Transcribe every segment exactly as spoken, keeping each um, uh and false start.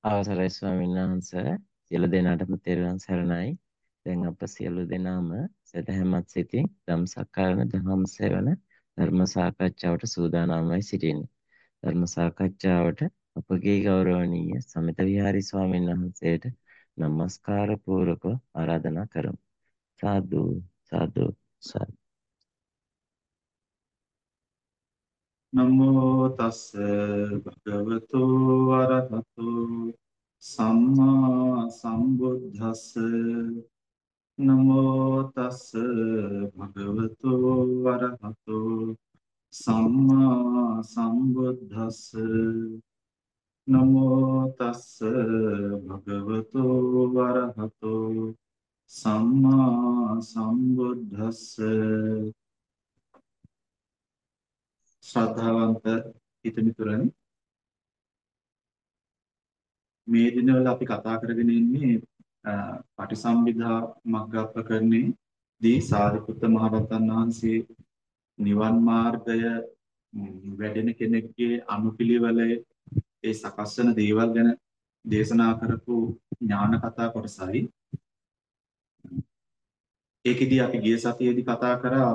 අවසරයි ස්වාමීන් වහන්සේ සියලු දෙනාටම තෙරුවන් සරණයි. දැන් අප සියලු දෙනාම සදහැමත් සිතින් ධම්සක්කායන දහම් සෙවන ධර්ම සාකච්ඡාවට සූදානම්වයි සිටින්නේ. ධර්ම සාකච්ඡාවට අපගේ ගෞරවනීය සමිත විහාරී ස්වාමීන් වහන්සේට নমස්කාර පූර්වක ආරාධනා කරමු. සාදු සාදු සාදු. නමෝ තස්ස භගවතු වරහතු සම්මා සම්බුද්දස්ස නමෝ තස්ස භගවතු වරහතු සම්මා සම්බුද්දස්ස නමෝ තස්ස භගවතු වරහතු සම්මා සම්බුද්දස්ස ශ්‍රද්ධාවන්ත හිතමිතුරනි මේ දිනවල අපි කතා කරගෙන ඉන්නේ පටිසම්භිදා මග්ගප්‍රකරණේ දී සාරිපුත්ත මහ රහතන් වහන්සේ නිවන් මාර්ගය වැඩෙන කෙනෙක්ගේ අනුපිළිවෙලේ ඒ සකස් වෙන දේවල් ගැන දේශනා කරපු ඥාන කතා කොටසයි. ඒකෙදී අපි ගිය සතියේදී කතා කරා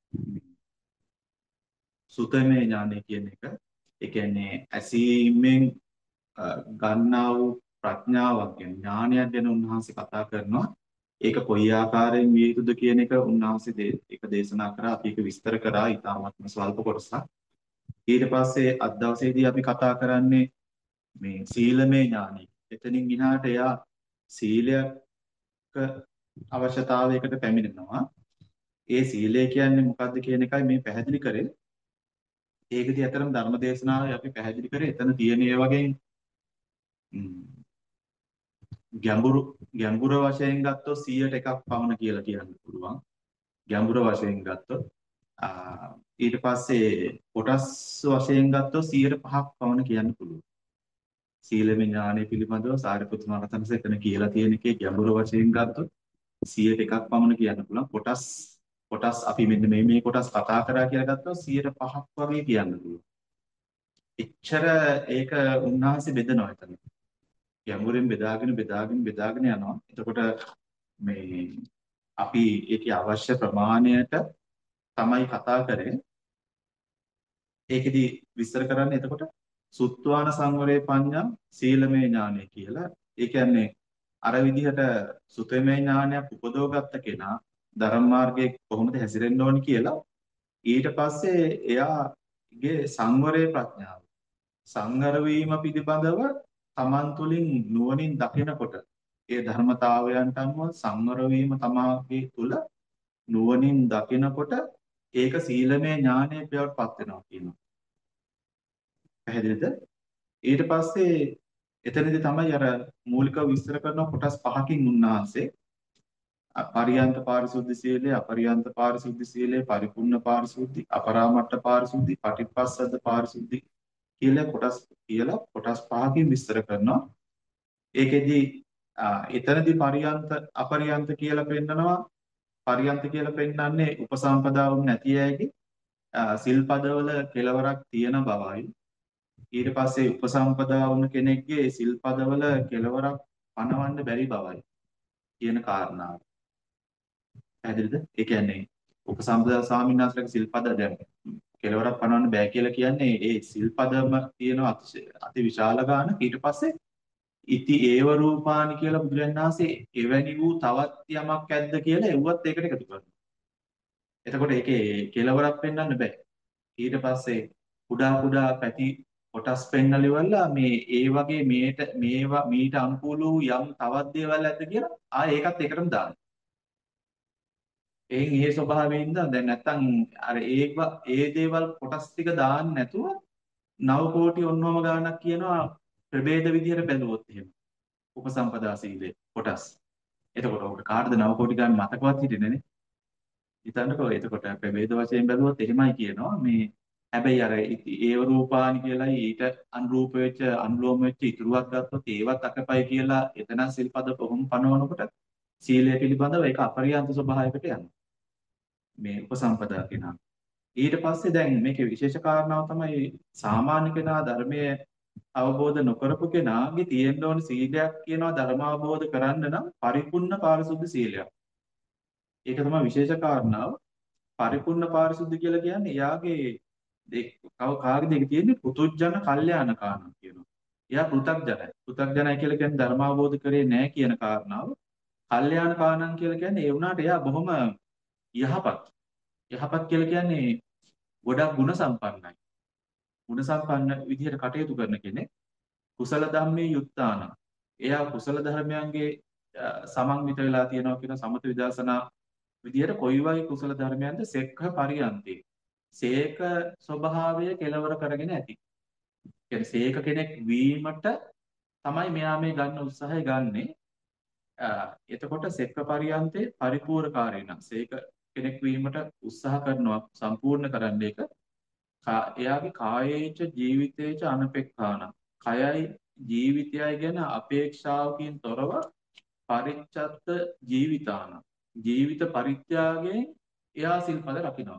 සුතමේ ඥානය කියන එක. ඒ කියන්නේ ඇසීමෙන් ගන්නා වූ ප්‍රඥාවක් ගැන ඥානයක් ගැන උන්වහන්සේ කතා කරනවා. ඒක කොයි ආකාරයෙන් විය යුතුද කියන එක උන්වහන්සේ ඒක දේශනා කරා. අපි ඒක විස්තර කරා ඊටාත්ම ස්වල්ප කොටසක්. ඊට පස්සේ අද දවසේදී අපි කතා කරන්නේ මේ සීලමය ඥානය. එතනින් ඉහාට එයා සීලයක අවශ්‍යතාවයකට පැමිණෙනවා. ඒ සීලය කියන්නේ මොකක්ද කියන එකයි මේ පැහැදිලි කරේ. ඒකදී අතරම ධර්ම දේශනාවේ අපි පැහැදිලි කරේ එතන තියෙන ඒ වගේ ගැඹුරු ගැඹුර වශයෙන් ගත්තොත් සීයට එකක් පමණ කියලා කියන්න පුළුවන්. ගැඹුර වශයෙන් ගත්තොත් ඊට පස්සේ කොටස් වශයෙන් ගත්තොත් සීයට පහක් පමණ කියන්න පුළුවන්. සීලමය ඥානය පිළිබඳව සාරිපුත්ත මහ රහතන් වහන්සේ එතන කියලා තියෙන එකේ ගැඹුර වශයෙන් ගත්තොත් සීයට එකක් පමණ කියන්න පුළුවන්. කොටස් කොටස් අපි මෙන්න මේ මේ කොටස් කතා කරා කියලා ගත්තොත් සීයට පහක් වගේ කියන්න පුළුවන්. එච්චර ඒක උන්වහන්සේ බෙදනවා එතන. ගැඹුරින් බෙදාගෙන බෙදාගෙන බෙදාගෙන යනවා. එතකොට මේ අපි ඒකේ අවශ්‍ය ප්‍රමාණයට තමයි කතා කරේ. ඒකෙදි විස්තර කරන්නේ එතකොට සුත්වාන සංවරේ පඤ්ඤා සීලමය ඥානය කියලා. ඒ කියන්නේ අර විදිහට සුතමය ඥානයක් උපදවගත්ත කෙනා ධර්ම මාර්ගයේ කොහොමද හැසිරෙන්න ඕනි කියලා ඊට පස්සේ එයාගේ සංවරේ ප්‍රඥාව සංවර වීම පිළිබඳව තමන් තුළින් නුවණින් දකිනකොට ඒ ධර්මතාවයන්ට අනුව සංවර වීම තමාගේ තුල නුවණින් දකිනකොට ඒක සීලමය ඥානයේ බවට පත් වෙනවා කියනවා. පැහැදිලිද? ඊට පස්සේ එතනදී තමයි අර මූලික විස්තර කරන කොටස් පහකින් උන්වහන්සේ පරියන්ත පාරිශුද්ධ සීලය, අපරියන්ත පාරිශුද්ධ සීලය, පරිපූර්ණ පාරිශුද්ධි, අපරාමට්ඨ පාරිශුද්ධි, පටිපස්සද්ද පාරිශුද්ධි කියලා කොටස් කියලා කොටස් පහකින් විස්තර කරනවා. ඒකෙදි එතනදී පරියන්ත අපරියන්ත කියලා පෙන්නනවා. පරියන්ත කියලා පෙන්නන්නේ උපසම්පදා වුන් නැති අයගේ සිල්පදවල කෙලවරක් තියෙන බවයි. ඊට පස්සේ උපසම්පදා වුණ කෙනෙක්ගේ සිල්පදවල කෙලවරක් පනවන්න බැරි බවයි කියන කාරණාව. පැහැදිලිද? ඒ කියන්නේ උපසම්පදා ස්වාමීන් වහන්සේලාගේ සිල්පද දැන් කෙලවරක් පනවන්න බෑ කියලා කියන්නේ ඒ සිල්පදම තියෙන අති විශාල ගාන. ඊට පස්සේ ඉති ඒව රූපානි කියලා බුදුරජාණන් වහන්සේ එවැනි වූ තවත් යමක් ඇද්ද කියලා එව්වත් ඒකට එකතු කරනවා. එතකොට ඒකේ කෙලවරක් පෙන්වන්න බෑ. ඊට පස්සේ කුඩා කුඩා පැති කොටස් පෙන්වලා ඉවරලා මේ ඒ වගේ මේට මේවා මීට අනුකූල වූ යම් තවත් දේවල් ඇද්ද කියලා ආ ඒකත් එකටම දානවා. එයින් ඒ ස්වභාවයෙන්ද දැන් නැත්තම් අර ඒක ඒ දේවල් කොටස් ටික දාන්න නැතුව නව කෝටි ඔන්නෝම ගානක් කියනවා ප්‍රභේද විදියට බැලුවොත් එහෙම උපසම්පදා සීලේ කොටස්. එතකොට ඔකට කාටද නව කෝටි ගාන මතකවත් හිටින්නේ නේ? හිතන්නකෝ එතකොට ප්‍රභේද වශයෙන් බැලුවොත් එහෙමයි කියනවා මේ හැබැයි අර ඒව රූපානි කියලායි ඊට අනුරූප වෙච්ච අනුලෝම වෙච්ච ඉතුරුවක් ගත්තොත් ඒවත් අකපයි කියලා එතන සිල්පද කොහොම පනවනකොට සීලය පිළිබඳව ඒක අපරියන්ත ස්වභාවයකට යනවා. මේ උපසම්පදා කෙනා. ඊට පස්සේ දැන් මේකේ විශේෂ කාරණාව තමයි සාමාන්‍ය කෙනා ධර්මයේ අවබෝධ නොකරපු කෙනාගේ තියෙන්න ඕන සීලයක් කියනවා ධර්මාවබෝධ කරන්න නම් පරිපූර්ණ පාරිශුද්ධ සීලයක්. ඒක තමයි විශේෂ කාරණාව. පරිපූර්ණ පාරිශුද්ධ කියලා කියන්නේ එයාගේ ඒ කව කාගේ දෙක තියෙන්නේ පුතුජන කල්යාණ කාණන් කියනවා. එයා පෘථග්ජනයි. පෘථග්ජනයි කියලා කියන්නේ ධර්මාවබෝධ කරේ නැහැ කියන කාරණාව. කල්යාණ කාණන් කියලා කියන්නේ ඒ වුණාට එයා බොහොම යහපත්. යහපත් කියලා කියන්නේ ගොඩක් ගුණ සම්පන්නයි. ගුණ සම්පන්න විදිහට කටයුතු කරන කෙනෙක්. කුසල ධම්මේ යුක්තාන. එයා කුසල ධර්මයන්ගේ සමන්විත වෙලා තියෙනවා කියන සමත විදර්ශනා විදිහට කොයි වගේ කුසල ධර්මයන්ද සෙක්ඛ පරියන්ති. සේක ස්වභාවය කෙලවර කරගෙන ඇති. කියන්නේ සේක කෙනෙක් වීමට තමයි මෙයා මේ ගන්න උත්සාහය ගන්නෙ. එතකොට සෙක්ඛ පරියන්තේ පරිපූර්ණකාරී නම් සේක කෙනෙක් වීමට උත්සාහ කරනවා සම්පූර්ණ කරන්න එක. එයාගේ කායේච ජීවිතේච අනපේක්ඛාන. කයයි ජීවිතයයි ගැන අපේක්ෂාවකින් තොරව පරිච්ඡත්ත ජීවිතාන. ජීවිත පරිත්‍යාගයෙන් එයා සිල්පද රකින්නවා.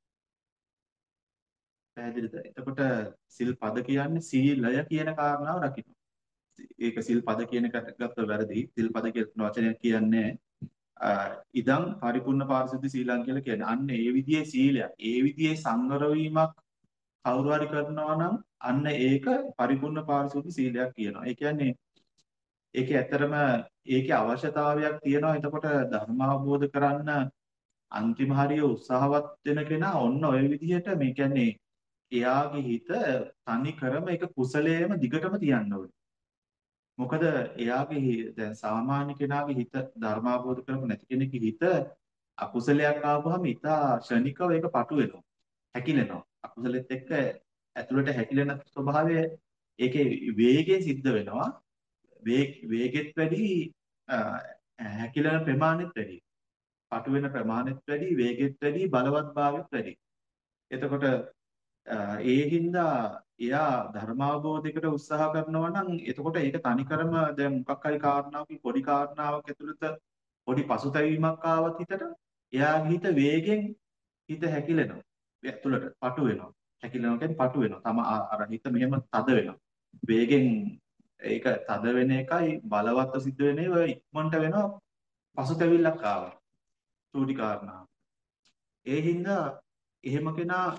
පැහැදිලිද? එතකොට සිල්පද කියන්නේ සීලය කියන කාරණාව රකින්න. ඒක සිල්පද කියන එකට ගත්ත වැරදි. සිල්පද කියන වචනය කියන්නේ ඉදන් පරිපූර්ණ පාරිශුද්ධ සීලං කියලා කියන්නේ. අන්න ඒ විදිහේ සීලයක්, ඒ විදිහේ සංවර වීමක් කවුරු හරි කරනවා නම් අන්න ඒක පරිපූර්ණ පාරිශුද්ධ සීලයක් කියනවා. ඒ කියන්නේ ඒකේ ඇත්තරම ඒකේ අවශ්‍යතාවයක් තියෙනවා. එතකොට ධර්ම අවබෝධ කරන්න අන්තිම හරිය උත්සාහවත් වෙන කෙනා ඔන්න ඔය විදිහට මේ කියන්නේ එයාගේ හිත තනි කරම ඒක කුසලයේම දිගටම තියන්න ඕනේ. මොකද එයාගේ දැන් සාමාන්‍ය කෙනාගේ හිත ධර්ම අවබෝධ කරගන්න නැති කෙනෙක්ගේ හිත අකුසලයක් ආවම හිත ශනිකව ඒක පටු වෙනවා. හැකිලෙනවා. අකුසලෙත් එක්ක ඇතුළට හැකිලෙන ස්වභාවය ඒකේ වේගයෙන් සිද්ධ වෙනවා. වේගෙත් වැඩි හැකිලෙන ප්‍රමාණෙත් වැඩි. පටු වෙන ප්‍රමාණෙත් වැඩි, වේගෙත් වැඩි, බලවත් භාවෙත් වැඩි. එතකොට ඒ හින්දා එයා ධර්මාවබෝධයකට උත්සාහ කරනවා නම් එතකොට ඒක තනිකරම දැන් මොකක් හරි කාරණාවක පොඩි කාරණාවක් ඇතුළත පොඩි පසුතැවීමක් ආවත් හිතට එයාගේ හිත වේගෙන් හිත හැකිලෙනවා. ඇතුළට පටු වෙනවා. හැකිලෙනවා කියන්නේ පටු වෙනවා. තම අර හිත මෙහෙම තද වෙනවා. වේගෙන් ඒක තද වෙන එකයි බලවත්ව සිද්ධ වෙන ඒවා ඉක්මනට වෙනවා පසුතැවිල්ලක් ආවා. චූටි කාරණා. ඒ හින්දා එහෙම කෙනා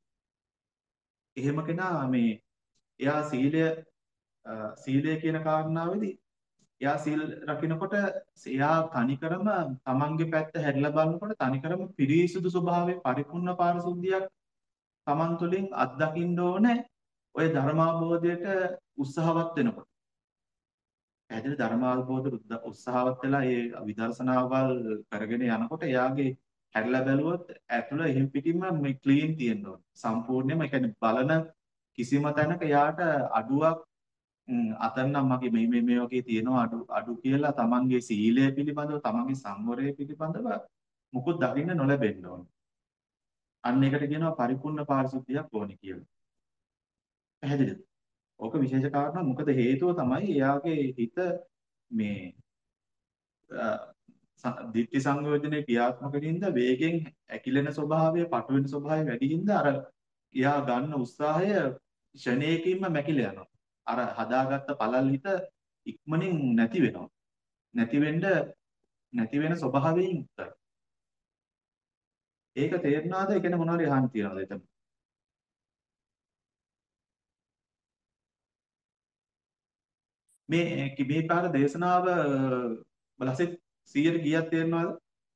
එහෙම කෙනා මේ එයා සීලය සීලය කියන කාරණාවේදී එයා සීල් රකින්නකොට එයා තනිකරම තමන්ගේ පැත්ත හැරිලා බලනකොට තනිකරම පිරිසුදු ස්වභාවයේ පරිපූර්ණ පාරිශුද්ධියක් තමන් තුළින් අත්දකින්න ඕනේ ඔය ධර්මාවබෝධයට උත්සාහවත් වෙනකොට. පැහැදිලි ධර්මාවබෝධයට උත්සාහවත් වෙලා ඒ විදර්ශනාවල් කරගෙන යනකොට එයාගේ හැරිලා බැලුවොත් ඇතුළ එහෙම් පිටින්ම මේ ක්ලීන් තියෙන්න ඕනේ. සම්පූර්ණයෙන්ම ඒ කියන්නේ බලන කිසිම තැනක යාට අඩුවක් අතන නම් මගේ මේ මේ මේ වගේ තියෙනවා අඩු අඩු කියලා තමන්ගේ සීලය පිළිබඳව තමන්ගේ සංවරය පිළිබඳව මුකුත් දකින්න නොලැබෙන්න ඕනේ. අන්න ඒකට කියනවා පරිපූර්ණ පාරිශුද්ධියක් ඕනේ කියලා. පැහැදිලිද? ඕක විශේෂ කාරණා. මොකද හේතුව තමයි එයාගේ හිත මේ දිට්ඨි සංයෝජනේ ක්‍රියාත්මක වෙනින්ද වේගෙන් ඇකිලෙන ස්වභාවය, පටු වෙන ස්වභාවය වැඩි හින්දා අර එයා ගන්න උත්සාහය ෂණයකින්ම මැකිලා යනවා. අර හදාගත්ත පළල් හිත ඉක්මනින් නැති වෙනවා. නැති වෙන්න නැති වෙන ස්වභාවයෙන් යුක්තයි. ඒක තේරුණාද? ඒ කියන්නේ මොනවාරි අහන්න තියනවාද එතන? මේ මේ පාර දේශනාව බලසෙත් සීයට කීයක් තේරෙනවද?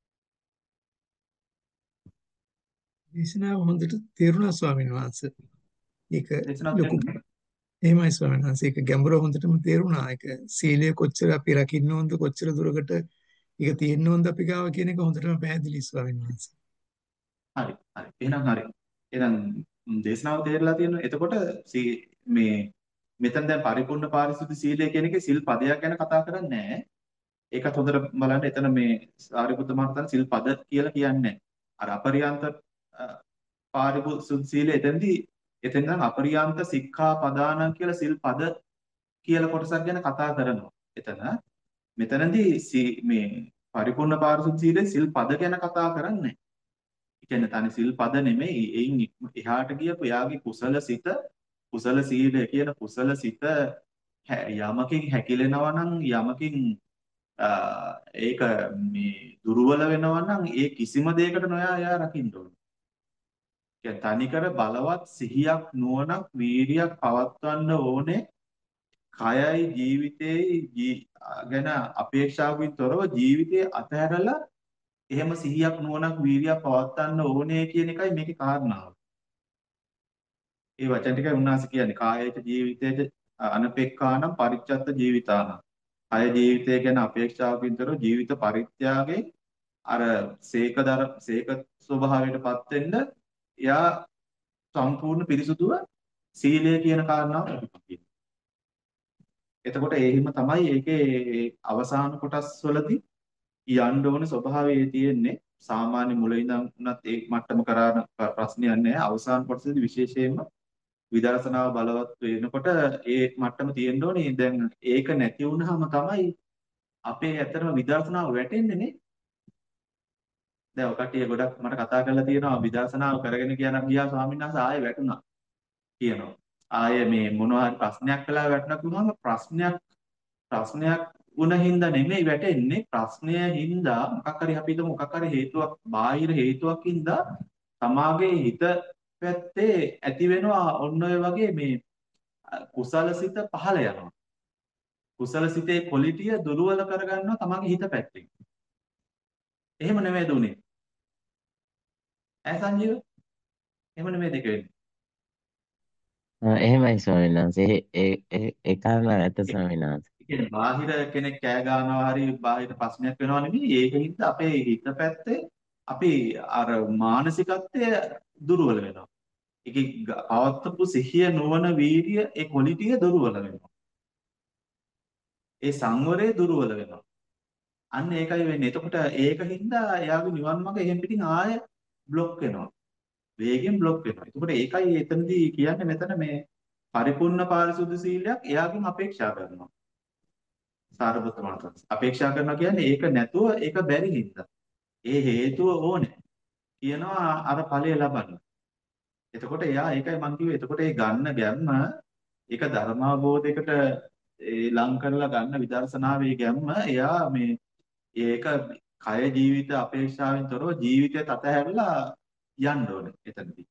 දේශනාව හොඳට තේරුණා ස්වාමීන් වහන්සේ. ඒක දේශනාව ලොකු තේරුණාද? එහෙමයි ස්වාමීන් වහන්සේ. ඒක ගැඹුර හොඳටම තේරුණා. ඒක සීලය කොච්චර අපි රකින්න ඕනද, කොච්චර දුරකට ඒක තියෙන්න ඕනද අපි ගාව කියන එක හොඳටම පැහැදිලි ස්වාමීන් වහන්සේ. හරි හරි. එහෙනම් හරි. එහෙනම් දේශනාව තේරලා තියෙනවා. එතකොට මේ මෙතන දැන් පරිපූර්ණ පාරිශුද්ධ සීලය කියන එකේ සිල් පදයක් ගැන කතා කරන්නේ නැහැ. ඒකත් හොඳට බලන්න. එතන මේ සාරිපුත්ත මහත්තයා සිල් පද කියලා කියන්නේ අර අපරියන්ත පාරිශුද්ධ සීලය එතනදී එතෙන් නම් අපරියන්ත සික්ඛා පදාන කියලා සිල් පද කියලා කොටසක් ගැන කතා කරනවා. එතන මෙතනදී මේ පරිපූර්ණ පාරිශුද්ධ සීලේ සිල් පද ගැන කතා කරන්නේ නැහැ. ඒ කියන්නේ තනි සිල් පද නෙමෙයි. එයින් එහාට ගියපු එයාගේ කුසල සිත කුසල සීලය කියන කුසල සිත හැ- යමකින් හැකිලෙනවා නම් යමකින් අ, ඒක මේ දුර්වල වෙනවා නම් ඒ කිසිම දෙයකට නොයා එයා රකින්න ඕනේ. කියන්නේ තනිකර බලවත් සිහියක් නුවණක් වීරියක් පවත්වන්න ඕනේ. කයයි ජීවිතේයි ජී- ගැන අපේක්ෂාවකින් තොරව ජීවිතේ අතහැරලා එහෙම සිහියක් නුවණක් වීරියක් පවත්වන්න ඕනේ කියන එකයි මේකේ කාරණාව. ඒ වචන ටිකයි උන්වහන්සේ කියන්නේ කායයට ජීවිතයට අනපේක්ඛානම් පරිච්ඡත්ත ජීවිතානම්. කය ජීවිතය ගැන අපේක්ෂාවකින් තොරව ජීවිත පරිත්‍යාගයෙන් අර සීකදර සීක ස්වභාවයටපත් වෙන්න එයා සම්පූර්ණ පිරිසුදුව සීලය කියන කාරණාව ප්‍රතිපදිනවා. එතකොට ඒ හිම තමයි ඒකේ අවසාන කොටස් වලදී යන්න ඕන ස්වභාවය තියෙන්නේ. සාමාන්‍ය මුල ඉඳන් උනත් ඒ මට්ටම කරාන ප්‍රශ්නයක් නැහැ. අවසාන කොටසදී විශේෂයෙන්ම විදර්ශනාව බලවත් වෙනකොට ඒ මට්ටම තියෙන්න ඕනේ. දැන් ඒක නැති වුනහම තමයි අපේ ඇත්තටම විදර්ශනාව වැටෙන්නේ නේ. දැන් ඔය කට්ටිය ගොඩක් මට කතා කරලා තියෙනවා විදර්ශනාව කරගෙන කියන ගියා ස්වාමීන් වහන්සේ ආයෙ වැටුණා කියනවා. ආයෙ මේ මොනවා හරි ප්‍රශ්නයක් කළා වැටුණා කිව්වම ප්‍රශ්නයක් ප්‍රශ්නයක් වුණ හින්දා නෙමෙයි වැටෙන්නේ ප්‍රශ්නය හින්දා මොකක් හරි අපි හිතමු මොකක් හරි හේතුවක් බාහිර හේතුවක් හින්දා තමාගේ හිත පැත්තේ ඇති වෙනවා ඔන්න ඔය වගේ මේ කුසල සිත පහළ යනවා. කුසල සිතේ ක්වොලිටිය දුර්වල කරගන්නවා තමාගේ හිත පැත්තෙන්. එහෙම නෙමෙයිද උනේ? ඈ සංජීව? එහෙම නෙමෙයිද ඒක වෙන්නේ? ආ, එහෙමයි ස්වාමීන් වහන්සේ. ඒ ඒ ඒ ඒ කාරණා ඇත්ත ස්වාමීන් වහන්සේ. ඒ කියන්නේ බාහිර කෙනෙක් කෑ ගන්නවා හරි බාහිර ප්‍රශ්නයක් වෙනවා නෙමෙයි ඒකින්ද අපේ හිත පැත්තේ අපි අර මානසිකත්වය දුර්වල වෙනවා. ඒකේ ග- පවත්වපු සිහිය නුවණ වීර්ය ඒ ක්වොලිටිය දුර්වල වෙනවා. ඒ සංවරය දුර්වල වෙනවා. අන්න ඒකයි වෙන්නේ. එතකොට ඒකින්ද එයාගේ නිවන් මඟ එහෙම් පිටින් ආය બ્લોක් වෙනවා. වේගෙන් બ્લોක් වෙනවා. එතකොට ඒකයි එතනදී කියන්නේ මෙතන මේ පරිපූර්ණ පාරිශුද්ධ සීලයක් එයාගෙන් අපේක්ෂා කරනවා. සාරපුත්ත මහතා අපේක්ෂා කරනවා කියන්නේ ඒක නැතුව ඒක බැරි හින්දා. ඒ හේතුව ඕනේ. කියනවා අර ඵලය ලබන්න. එතකොට එයා ඒකයි මං කිව්වේ එතකොට ඒ ගන්න ගැම්ම ඒක ධර්මාවබෝධයකට ඒ ලං කරලා ගන්න විදර්ශනාවේ ගැම්ම එයා මේ ඒක කය ජීවිත අපේක්ෂාවෙන් තොරව ජීවිතයත් අතහැරලා යන්න ඕනේ එතනදී.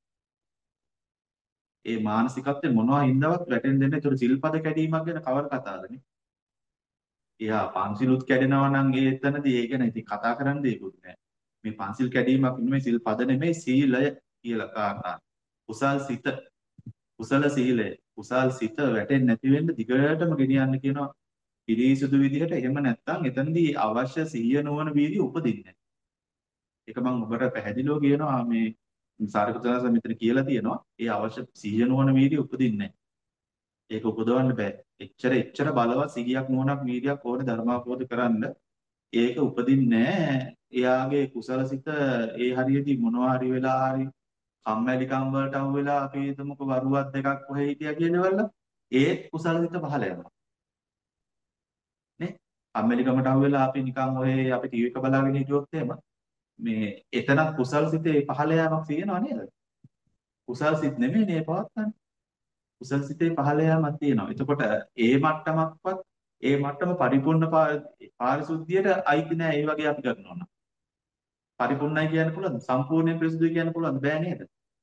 ඒ මානසිකත්වය මොනවා හින්දාවත් වැටෙන්න දෙන්නේ. ඒතර සිල්පද කැඩීමක් ගැන කවර කතාවදනේ. එයා පන්සිලුත් කැඩෙනවා නම් ඒ එතනදී ඒ ගැන ඉතින් කතා කරන්න දෙයක්වත් නැහැ. මේ පන්සිල් කැඩීමක් නෙමෙයි සිල්පද නෙමෙයි සීලය කියලා කාරණා. කුසල් සිත කුසල සීලය කුසල් සිත වැටෙන්නේ නැති වෙන්න දිගටම ගෙනියන්න කියනවා පිරිසුදු විදිහට. එහෙම නැත්නම් එතනදී අවශ්‍ය සිහිය නොවන වීර්ය උපදින්නේ නැහැ. ඒක මම ඔබට පැහැදිලිව කියනවා මේ සාරිපුත්‍රයන්ස මෙතන කියලා තියෙනවා. ඒ අවශ්‍ය සිහිය නොවන වීර්ය උපදින්නේ නැහැ. ඒක උපදවන්න බෑ. එච්චර එච්චර බලවත් සිහියක් නුවණක් වීර්යයක් ඕනේ ධර්මාවබෝධ කරන්න. ඒක උපදින්නේ නැහැ. එයාගේ කුසලසිත ඒ හරියදී මොනවා හරි වෙලා හරි කම්මැලිකම් වලට අහු වෙලා අපි හිතමුකෝ වරුවක් දෙකක් කොහෙ හිටියා කියනවල ඒත් කුසලසිත පහළ යනවා නේ. කම්මැලිකමට අහු වෙලා අපි නිකන් ඔය අපි ටීවී එක බලාගෙන හිටියොත් එහෙම මේ එතන කුසලසිතේ පහළ යාමක් තියෙනව නේද? කුසලසිත නෙමෙයි නේ පවත්තන්නේ. කුසල් සිතේ පහළ යාමක් තියෙනවා. එතකොට ඒ මට්ටමක්වත් ඒ මට්ටම පරිපූර්ණ පා- පාරිශුද්ධියට අයිති නෑ. ඒ වගේ අපි කරනවා නම් පරිපූර්ණයි කියන්න පුළුවන්ද? සම්පූර්ණයෙන් පිරිසුදුයි කියන්න පුළුවන්ද? බෑ නේද?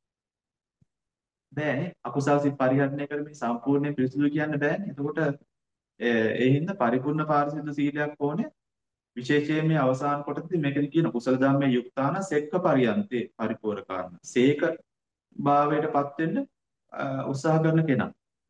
බෑනේ. අකුසල් සිත් පරිහරණය කරමින් සම්පූර්ණයෙන් පිරිසුදුයි කියන්න බෑනේ. එතකොට ඒ ඒ හින්දා පරිපූර්ණ පාරිශුද්ධ සීලයක් ඕනේ. විශේෂයෙන් මේ අවසාන කොටසදී මේකෙන් කියන කුසල ධම්මේ යුක්තාන සෙක්ක පරියන්තේ පරිපූර්ණ සේක භාවයටපත් වෙන්න අ, උත්සාහ කරන කෙනා.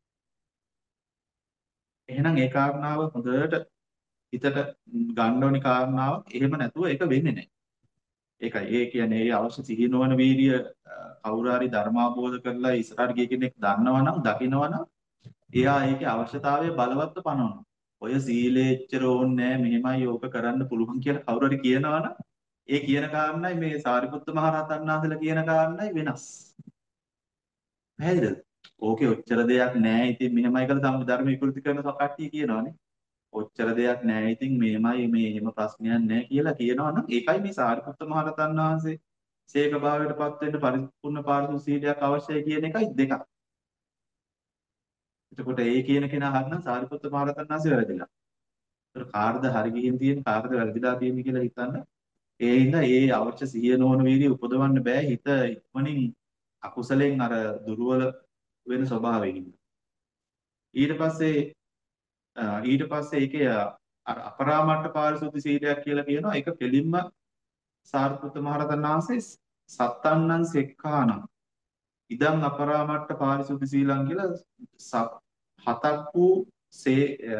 එහෙනම් ඒ කාරණාව හොඳට හිතට ගන්න ඕනි කාරණාවක්. එහෙම නැතුව ඒක වෙන්නේ නැහැ. ඒකයි ඒ කියන්නේ ඒ අවශ්‍ය සිහිය නොවන වීර්ය කවුරු හරි ධර්මාබෝධ කරලා ඉස්සරහට ගිය කෙනෙක් දන්නවනම් දකිනවනම් එයා ඒකේ අවශ්‍යතාවය බලවත්ව පනවනවා. ඔය සීලේ එච්චර ඕනේ නැහැ මෙහෙමයි ඕක කරන්න පුළුවන් කියලා කවුරු හරි කියනවනම් ඒ කියන කාරණයි මේ සාරිපුත්ත මහ රහතන් වහන්සේලා කියන කාරණයි වෙනස්. පැහැදිලිද? ඕකේ ඔච්චර දෙයක් නැහැ. ඉතින් මෙහෙමයි කියලා තම ධර්ම විකෘති කරන කට්ටිය කියනවනේ. ඔච්චර දෙයක් නැහැ. ඉතින් මේමයි මේ එහෙම ප්‍රශ්නයක් නැහැ කියලා කියනවනම් ඒකයි මේ සාරිපුත්ත මහ රහතන් වහන්සේ සීක භාවයටපත් වෙන්න පරිපූර්ණ පාරිශුද්ධ සීලයක් අවශ්‍යයි කියන එකයි දෙකක්. එතකොට ඒ කියන කෙනා හරිනම් සාරිපුත්ත මහරහතන් වහන්සේ වැරදිලා. ඒතර කාර්ද හරි ගිහින් තියෙන කාර්ද වැරදිලා තියෙන කියලා හිතන්න. ඒ හින්දා ඒ අවශ්‍ය සිහිය නොවන වීර්යය උපදවන්න බෑ හිත ඉක්මනින් අකුසලෙන් අර දුර්වල වෙන ස්වභාවයෙන්. ඊට පස්සේ අ, ඊට පස්සේ ඒකේ අර අපරාමට්ඨ පාරිශුද්ධ සීලයක් කියලා කියනවා. ඒක දෙලින්ම සාරිපුත්ත මහරහතන් වහන්සේ සත්තන්නං සෙක්ඛානම් ඉදං අපරාමට්ඨ පාරිශුද්ධ සීලං කියලා සත් හතක් වූ සේ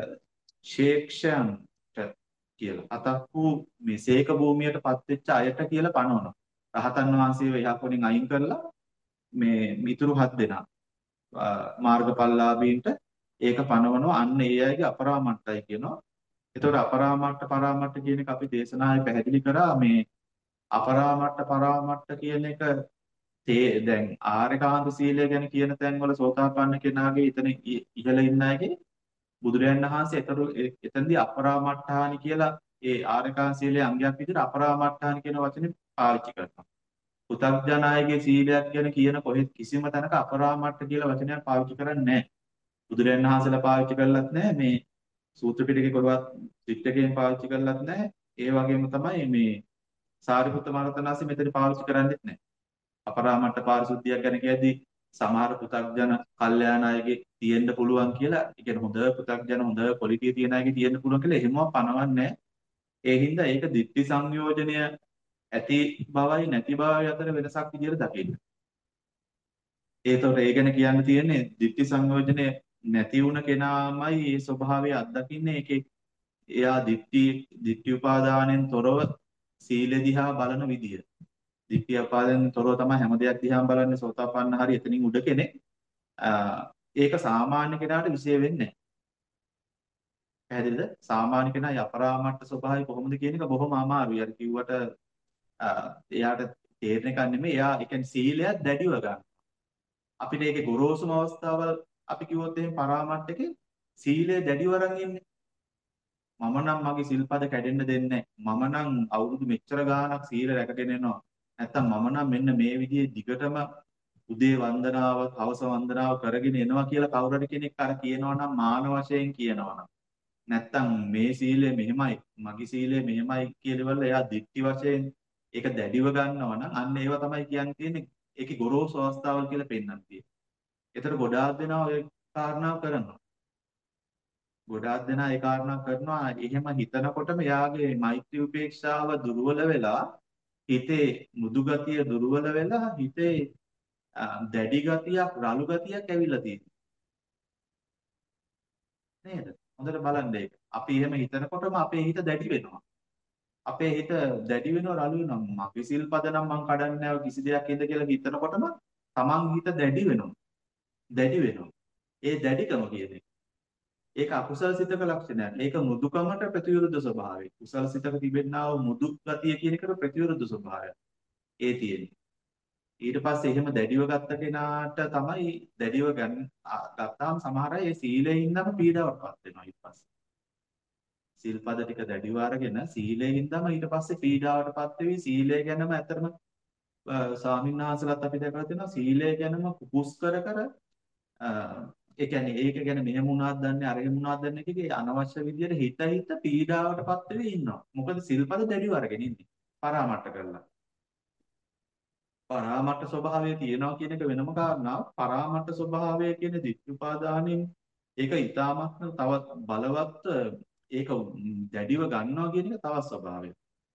ශේක්ෂයන්ට කියලා හතක් වූ මේ සේක භූමියට පත් වෙච්ච අයට කියලා පනවනවා. රහතන් වහන්සේව එහා කොනින් අයින් කරලා මේ මිතුරු හත් දෙනා මාර්ගඵලලාභීන්ට ඒක පනවනවා. අන්න ඒ අයගේ අපරාමට්ඨයි කියනවා. එතකොට අපරාමට්ඨ පරාමට්ඨ කියන එක අපි දේශනාවේ පැහැදිලි කරා. මේ අපරාමට්ඨ පරාමට්ඨ කියන එක තේ දැන් ආරේකාන්ත සීලය ගැන කියන තැන්වල සෝතාපන්න කෙනාගේ එතන ඉහළ ඉන්න අයගේ බුදුරයන් වහන්සේ එතන එතනදී අපරාමට්ඨානි කියලා ඒ ආරේකාන්ත සීලයේ අංගයක් විදිහට අපරාමට්ඨානි කියන වචනේ පාවිච්චි කරනවා. පුතග්ජනයගේ සීලයක් ගැන කියන කොහෙත් කිසිම තැනක අපරාමට්ඨ කියලා වචනයක් පාවිච්චි කරන්නේ නැහැ. බුදුරයන් වහන්සේලා පාවිච්චි කරලත් නැහැ. මේ සූත්‍ර පිටකේ කොහොමවත් ත්‍රිපිටකයෙන් පාවිච්චි කරලත් නැහැ. ඒ වගේම තමයි මේ සාරිපුත්ත මහරහතන් වහන්සේ මෙතන පාවිච්චි කරන්නේත් නැහැ. අපරාමට්ඨ පාරිශුද්ධියක් ගැන කියද්දී සමහර පුතග්ජන කල්යාණ අයගේ තියෙන්න පුළුවන් කියලා, ඒ කියන්නේ හොඳ පුතග්ජන හොඳ ක්වොලිටි තියෙන අයගේ තියෙන්න පුළුවන් කියලා එහෙමම පනවන්නේ නැහැ. ඒ හින්දා ඒක ditthi සංයෝජනය ඇති බවයි නැති බවයි අතර වෙනසක් විදියට දකින්න. ඒතකොට ඒ ගැන කියන්න තියෙන්නේ ditthi සංයෝජනය නැති වුණ කෙනාමයි මේ ස්වභාවය අත්දකින්නේ. ඒකේ එයා ditthi ditthi උපාදානෙන් තොරව සීල දිහා බලන විදිය. ditthi උපාදානෙන් තොරව තමයි හැම දෙයක් දිහාම බලන්නේ. සෝතාපන්න හරි එතනින් උඩ කෙනෙක්. ඒක සාමාන්‍ය කෙනාට විශේෂ වෙන්නේ නැහැ. පැහැදිලිද? සාමාන්‍ය කෙනා අපරාමට්ඨ ස්වභාවය කොහොමද කියන එක බොහොම අමාරුයි. අර කිව්වට එයාට තේරෙන එක නෙමෙයි. එයා ඒ කියන්නේ සීලයක් දැඩිව ගන්න. අපිට ඒකේ ගොරෝසුම අවස්ථාවල් අපි කිව්වොත් එහෙනම් පරාමට්ඨකේ සීලය දැඩිව අරන් ඉන්නේ. මම නම් මගේ සිල්පද කැඩෙන්න දෙන්නේ නැහැ. මම නම් අවුරුදු මෙච්චර ගාණක් සීල රැකගෙන යනවා. නැත්තම් මම නම් මෙන්න මේ විදිහේ දිගටම උදේ වන්දනාව, හවස වන්දනාව කරගෙන එනවා කියලා කවුරු හරි කෙනෙක් අර කියනවා නම් මාන වශයෙන් කියනවා නම් නැත්තම් මේ සීලය මෙහෙමයි, මගේ සීලය මෙහෙමයි කියලාවල එයා දික්ටි වශයෙන් ඒක දැඩිව ගන්නවා නම් අන්න ඒව තමයි කියන්න තියෙන්නේ. ඒකේ ගොරෝසු අවස්ථාවල් කියලා පෙන්වන්න තියෙන්නේ. ඒතර ගොඩාක් දෙනා ඔය කාරණාව කරනවා. ගොඩාක් දෙනා ඒ කාරණා කරනවා. එහෙම හිතනකොටම එයාගේ මෛත්‍රී උපේක්ෂාව දුර්වල වෙලා හිතේ මෘදු ගතිය දුර්වල වෙලා හිතේ දැඩි ගතියක් රළු ගතියක් ඇවිල්ලා තියෙනවා. නේද? හොඳට බලන්න ඒක. අපි එහෙම හිතනකොටම අපේ හිත දැඩි වෙනවා. අපේ හිත දැඩි වෙනවා රළු වෙනවා. මගේ සිල්පද නම් මං කඩන්නේ නැහැ කිසි දෙයක් ඉද කියලා හිතනකොටම තමන් හිත දැඩි වෙනවා. දැඩි වෙනවා. ඒ දැඩිකම කියන්නේ ඒක අකුසල සිතක ලක්ෂණයක්. ඒක මෘදුකමට ප්‍රතිවිරුද්ධ ස්වභාවය. කුසල සිතක තිබෙනා වූ මෘදු ගතිය කියන එකට ප්‍රතිවිරුද්ධ ස්වභාවය. ඒ තියෙන්නේ. ඊට පස්සේ එහෙම දැඩිව ගත්ත කෙනාට තමයි දැඩිව ගන්න ගත්තාම සමහර අය ඒ සීලයෙන් ඉඳන්ම පීඩාවටපත් වෙනවා ඊට පස්සේ. සීල්පද ටික දැඩිව අරගෙන සීලයෙන් ඉඳන්ම ඊට පස්සේ පීඩාවටපත් වෙවි. සීලය ගැනම ඇත්තටම ස්වාමීන් වහන්සේලාත් අපි දැකලා තියෙනවා සීලය ගැනම කුකුස් කර කර ඒ කියන්නේ ඒක ගැන මෙහෙම වුණාද දන්නේ අරගෙන වුණාද දන්නේ කියේ අනවශ්‍ය විදියට හිත හිත පීඩාවටපත් වෙවි ඉන්නවා. මොකද සිල්පද දැඩිව අරගෙන ඉන්නේ. පරාමට්ඨ කරලා. පරාමට්ඨ ස්වභාවය තියෙනවා කියන එක වෙනම කාරණාවක්. පරාමට්ඨ ස්වභාවය කියන්නේ ditthi උපාදානෙන් ඒක ඊටාමත්ම තවත් බලවත් ඒක දැඩිව ගන්නවා කියන එක තවත් ස්වභාවයක්.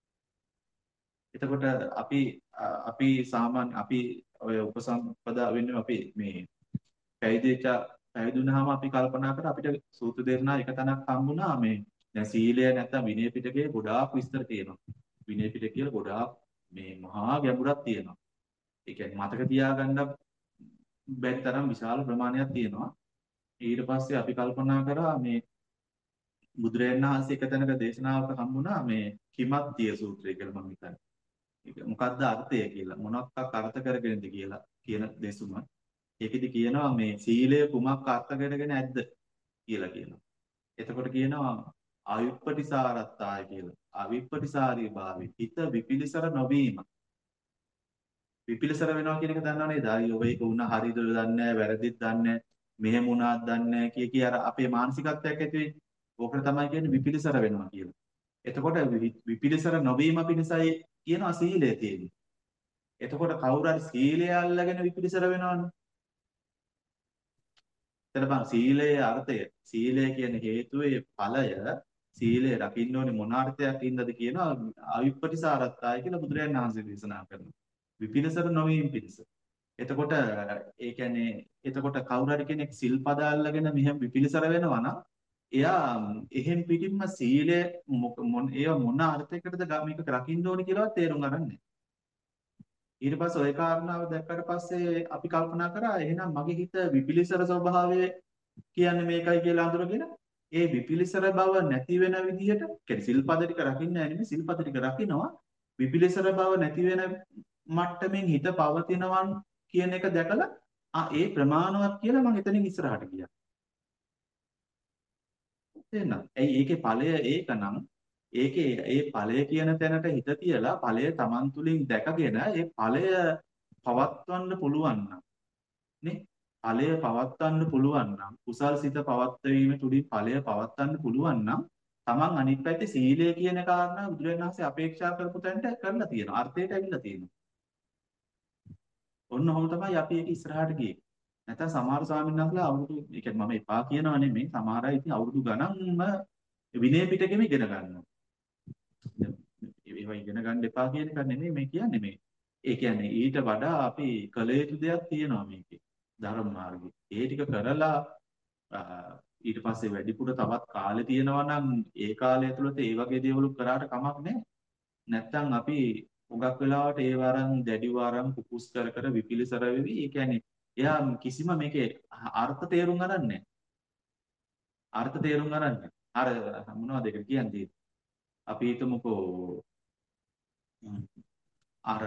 එතකොට අපි අපි සාමාන්‍ය අපි ඔය උපසම්පදා වෙන්නේ අපි මේ පැවිදිච්ච පැවිදුනහම අපි කල්පනා කරා අපිට සූත්‍ර දේශනා එක තැනක් හම්බුණා මේ දැන් සීලය නැත්තම් විනය පිටකේ ගොඩාක් විස්තර තියෙනවා. විනය පිටකේ කියලා ගොඩාක් මේ මහා ගැඹුරක් තියෙනවා. ඒ කියන්නේ මතක තියාගන්න බැරි තරම් විශාල ප්‍රමාණයක් තියෙනවා. ඊට පස්සේ අපි කල්පනා කරා මේ බුදුරජාණන් වහන්සේ එක තැනක දේශනාවක හම්බුණා මේ කිමත්තිය සූත්‍රය කියලා මම හිතන්නේ. ඒක මොකක්ද අර්ථය කියලා මොනක්ක් අර්ථ කරගෙනද කියලා කියන දෙසුම. ඒකෙදි කියනවා මේ සීලය කුමක් අර්ථ කරගෙන ඇද්ද කියලා කියනවා. එතකොට කියනවා අවිප්පටිසාරත්තාය කියලා. අවිප්පටිසාරී භාවය. හිත විපිලිසර නොවීම. විපිලිසර වෙනවා කියන එක දන්නව නේද? අය ඔබ ඒක වුණා හරිද දන්නේ නැහැ, වැරදිද දන්නේ නැහැ. මෙහෙම වුණාද දන්නේ නැහැ කිය කිය අර අපේ මානසිකත්වයක් ඇති වෙන්නේ. ඕකට තමයි කියන්නේ විපිලිසර වෙනවා කියලා. එතකොට වි- විපිලිසර නොවීම පිණිසයි කියනවා සීලය තියෙන්නේ. එතකොට කවුරු හරි සීලය අල්ලගෙන විපිලිසර වෙනවනේ. එතන බං සීලයේ අර්ථය සීලය කියන හේතුවේ ඵලය සීලය රකින්න ඕනේ මොන අර්ථයක් ඉන්නද කියනවා අවිප්පටිසාරත්තාය කියලා බුදුරජාණන් වහන්සේ දේශනා කරනවා. විපිලිසර නොවීම පිණිස. එතකොට ඒ කියන්නේ එතකොට කවුරු හරි කෙනෙක් සිල්පද අල්ලගෙන මෙහෙම විපිලිසර වෙනවා නම් එයා එහෙන් පිටින්ම සීලය මොක- මොන ඒවා මොන අර්ථයකටද ගා- මේක රකින්න ඕනේ කියලාවත් තේරුම් ගන්න නැහැ. ඊට පස්සේ ওই කාරණාව දැක්කට පස්සේ අපි කල්පනා කරා එහෙනම් මගේ හිත විපිලිසර ස්වභාවය කියන්නේ මේකයි කියලා අඳුරගෙන ඒ විපිලිසර බව නැති වෙන විදිහට කියන්නේ සිල්පද ටික රකින්න නෙමෙයි සිල්පද ටික රකින්නවා විපිලිසර බව නැති වෙන මට්ටමින් හිත පවතිනවන් කියන එක දැකලා ආ ඒ ප්‍රමාණවත් කියලා මම එතනින් ඉස්සරහට ගියා. තේරෙනවද? ඇයි ඒකේ ඵලය ඒකනම් ඒකේ ඒ ඵලය කියන තැනට හිත තියලා ඵලය Taman තුලින් දැකගෙන ඒ ඵලය පවත්වන්න පුළුවන් නම් නේ ඵලය පවත්වන්න පුළුවන් නම් කුසල් සිත පවත්වීම තුලින් ඵලය පවත්වන්න පුළුවන් නම් Taman අනිත් පැත්තේ සීලය කියන කාරණා බුදුරජාණන් වහන්සේ අපේක්ෂා කරපු තැනට කරලා තියෙනවා අර්ථයට ඇවිල්ලා තියෙනවා. ඔන්න ඔහොම තමයි අපි ඒක ඉස්සරහට ගියේ. නැත්නම් සමහර ස්වාමීන් වහන්සේලා අවුරුදු ඒ කියන්නේ මම එපා කියනවා නෙමෙයි සමහර අය ඉතින් අවුරුදු ගණන්ම විනය පිටකෙම ඉගෙන ගන්නවා. ඒවා ඉගෙන ගන්න එපා කියන එක නෙමෙයි මේ කියන්නේ මේ. ඒ කියන්නේ ඊට වඩා අපි කළ යුතු දෙයක් තියෙනවා මේකේ. ධර්ම මාර්ගයේ. ඒ ටික කරලා අ, ඊට පස්සේ වැඩිපුර තවත් කාලේ තියෙනවා නම් ඒ කාලය තුළත ඒ වගේ දේවල් කරාට කමක් නැහැ. නැත්තම් අපි හුඟක් වෙලාවට ඒ වරන් දැඩි වරන් කුකුස් කර කර විපිලිසර වෙවි. ඒ කියන්නේ එයා කිසිම මේකේ අර්ථ තේරුම් ගන්න නැහැ. අර්ථ තේරුම් ගන්න නැහැ. අර මොනවද ඒක කියන්නේ? අපි හිතමුකෝ ම්, අර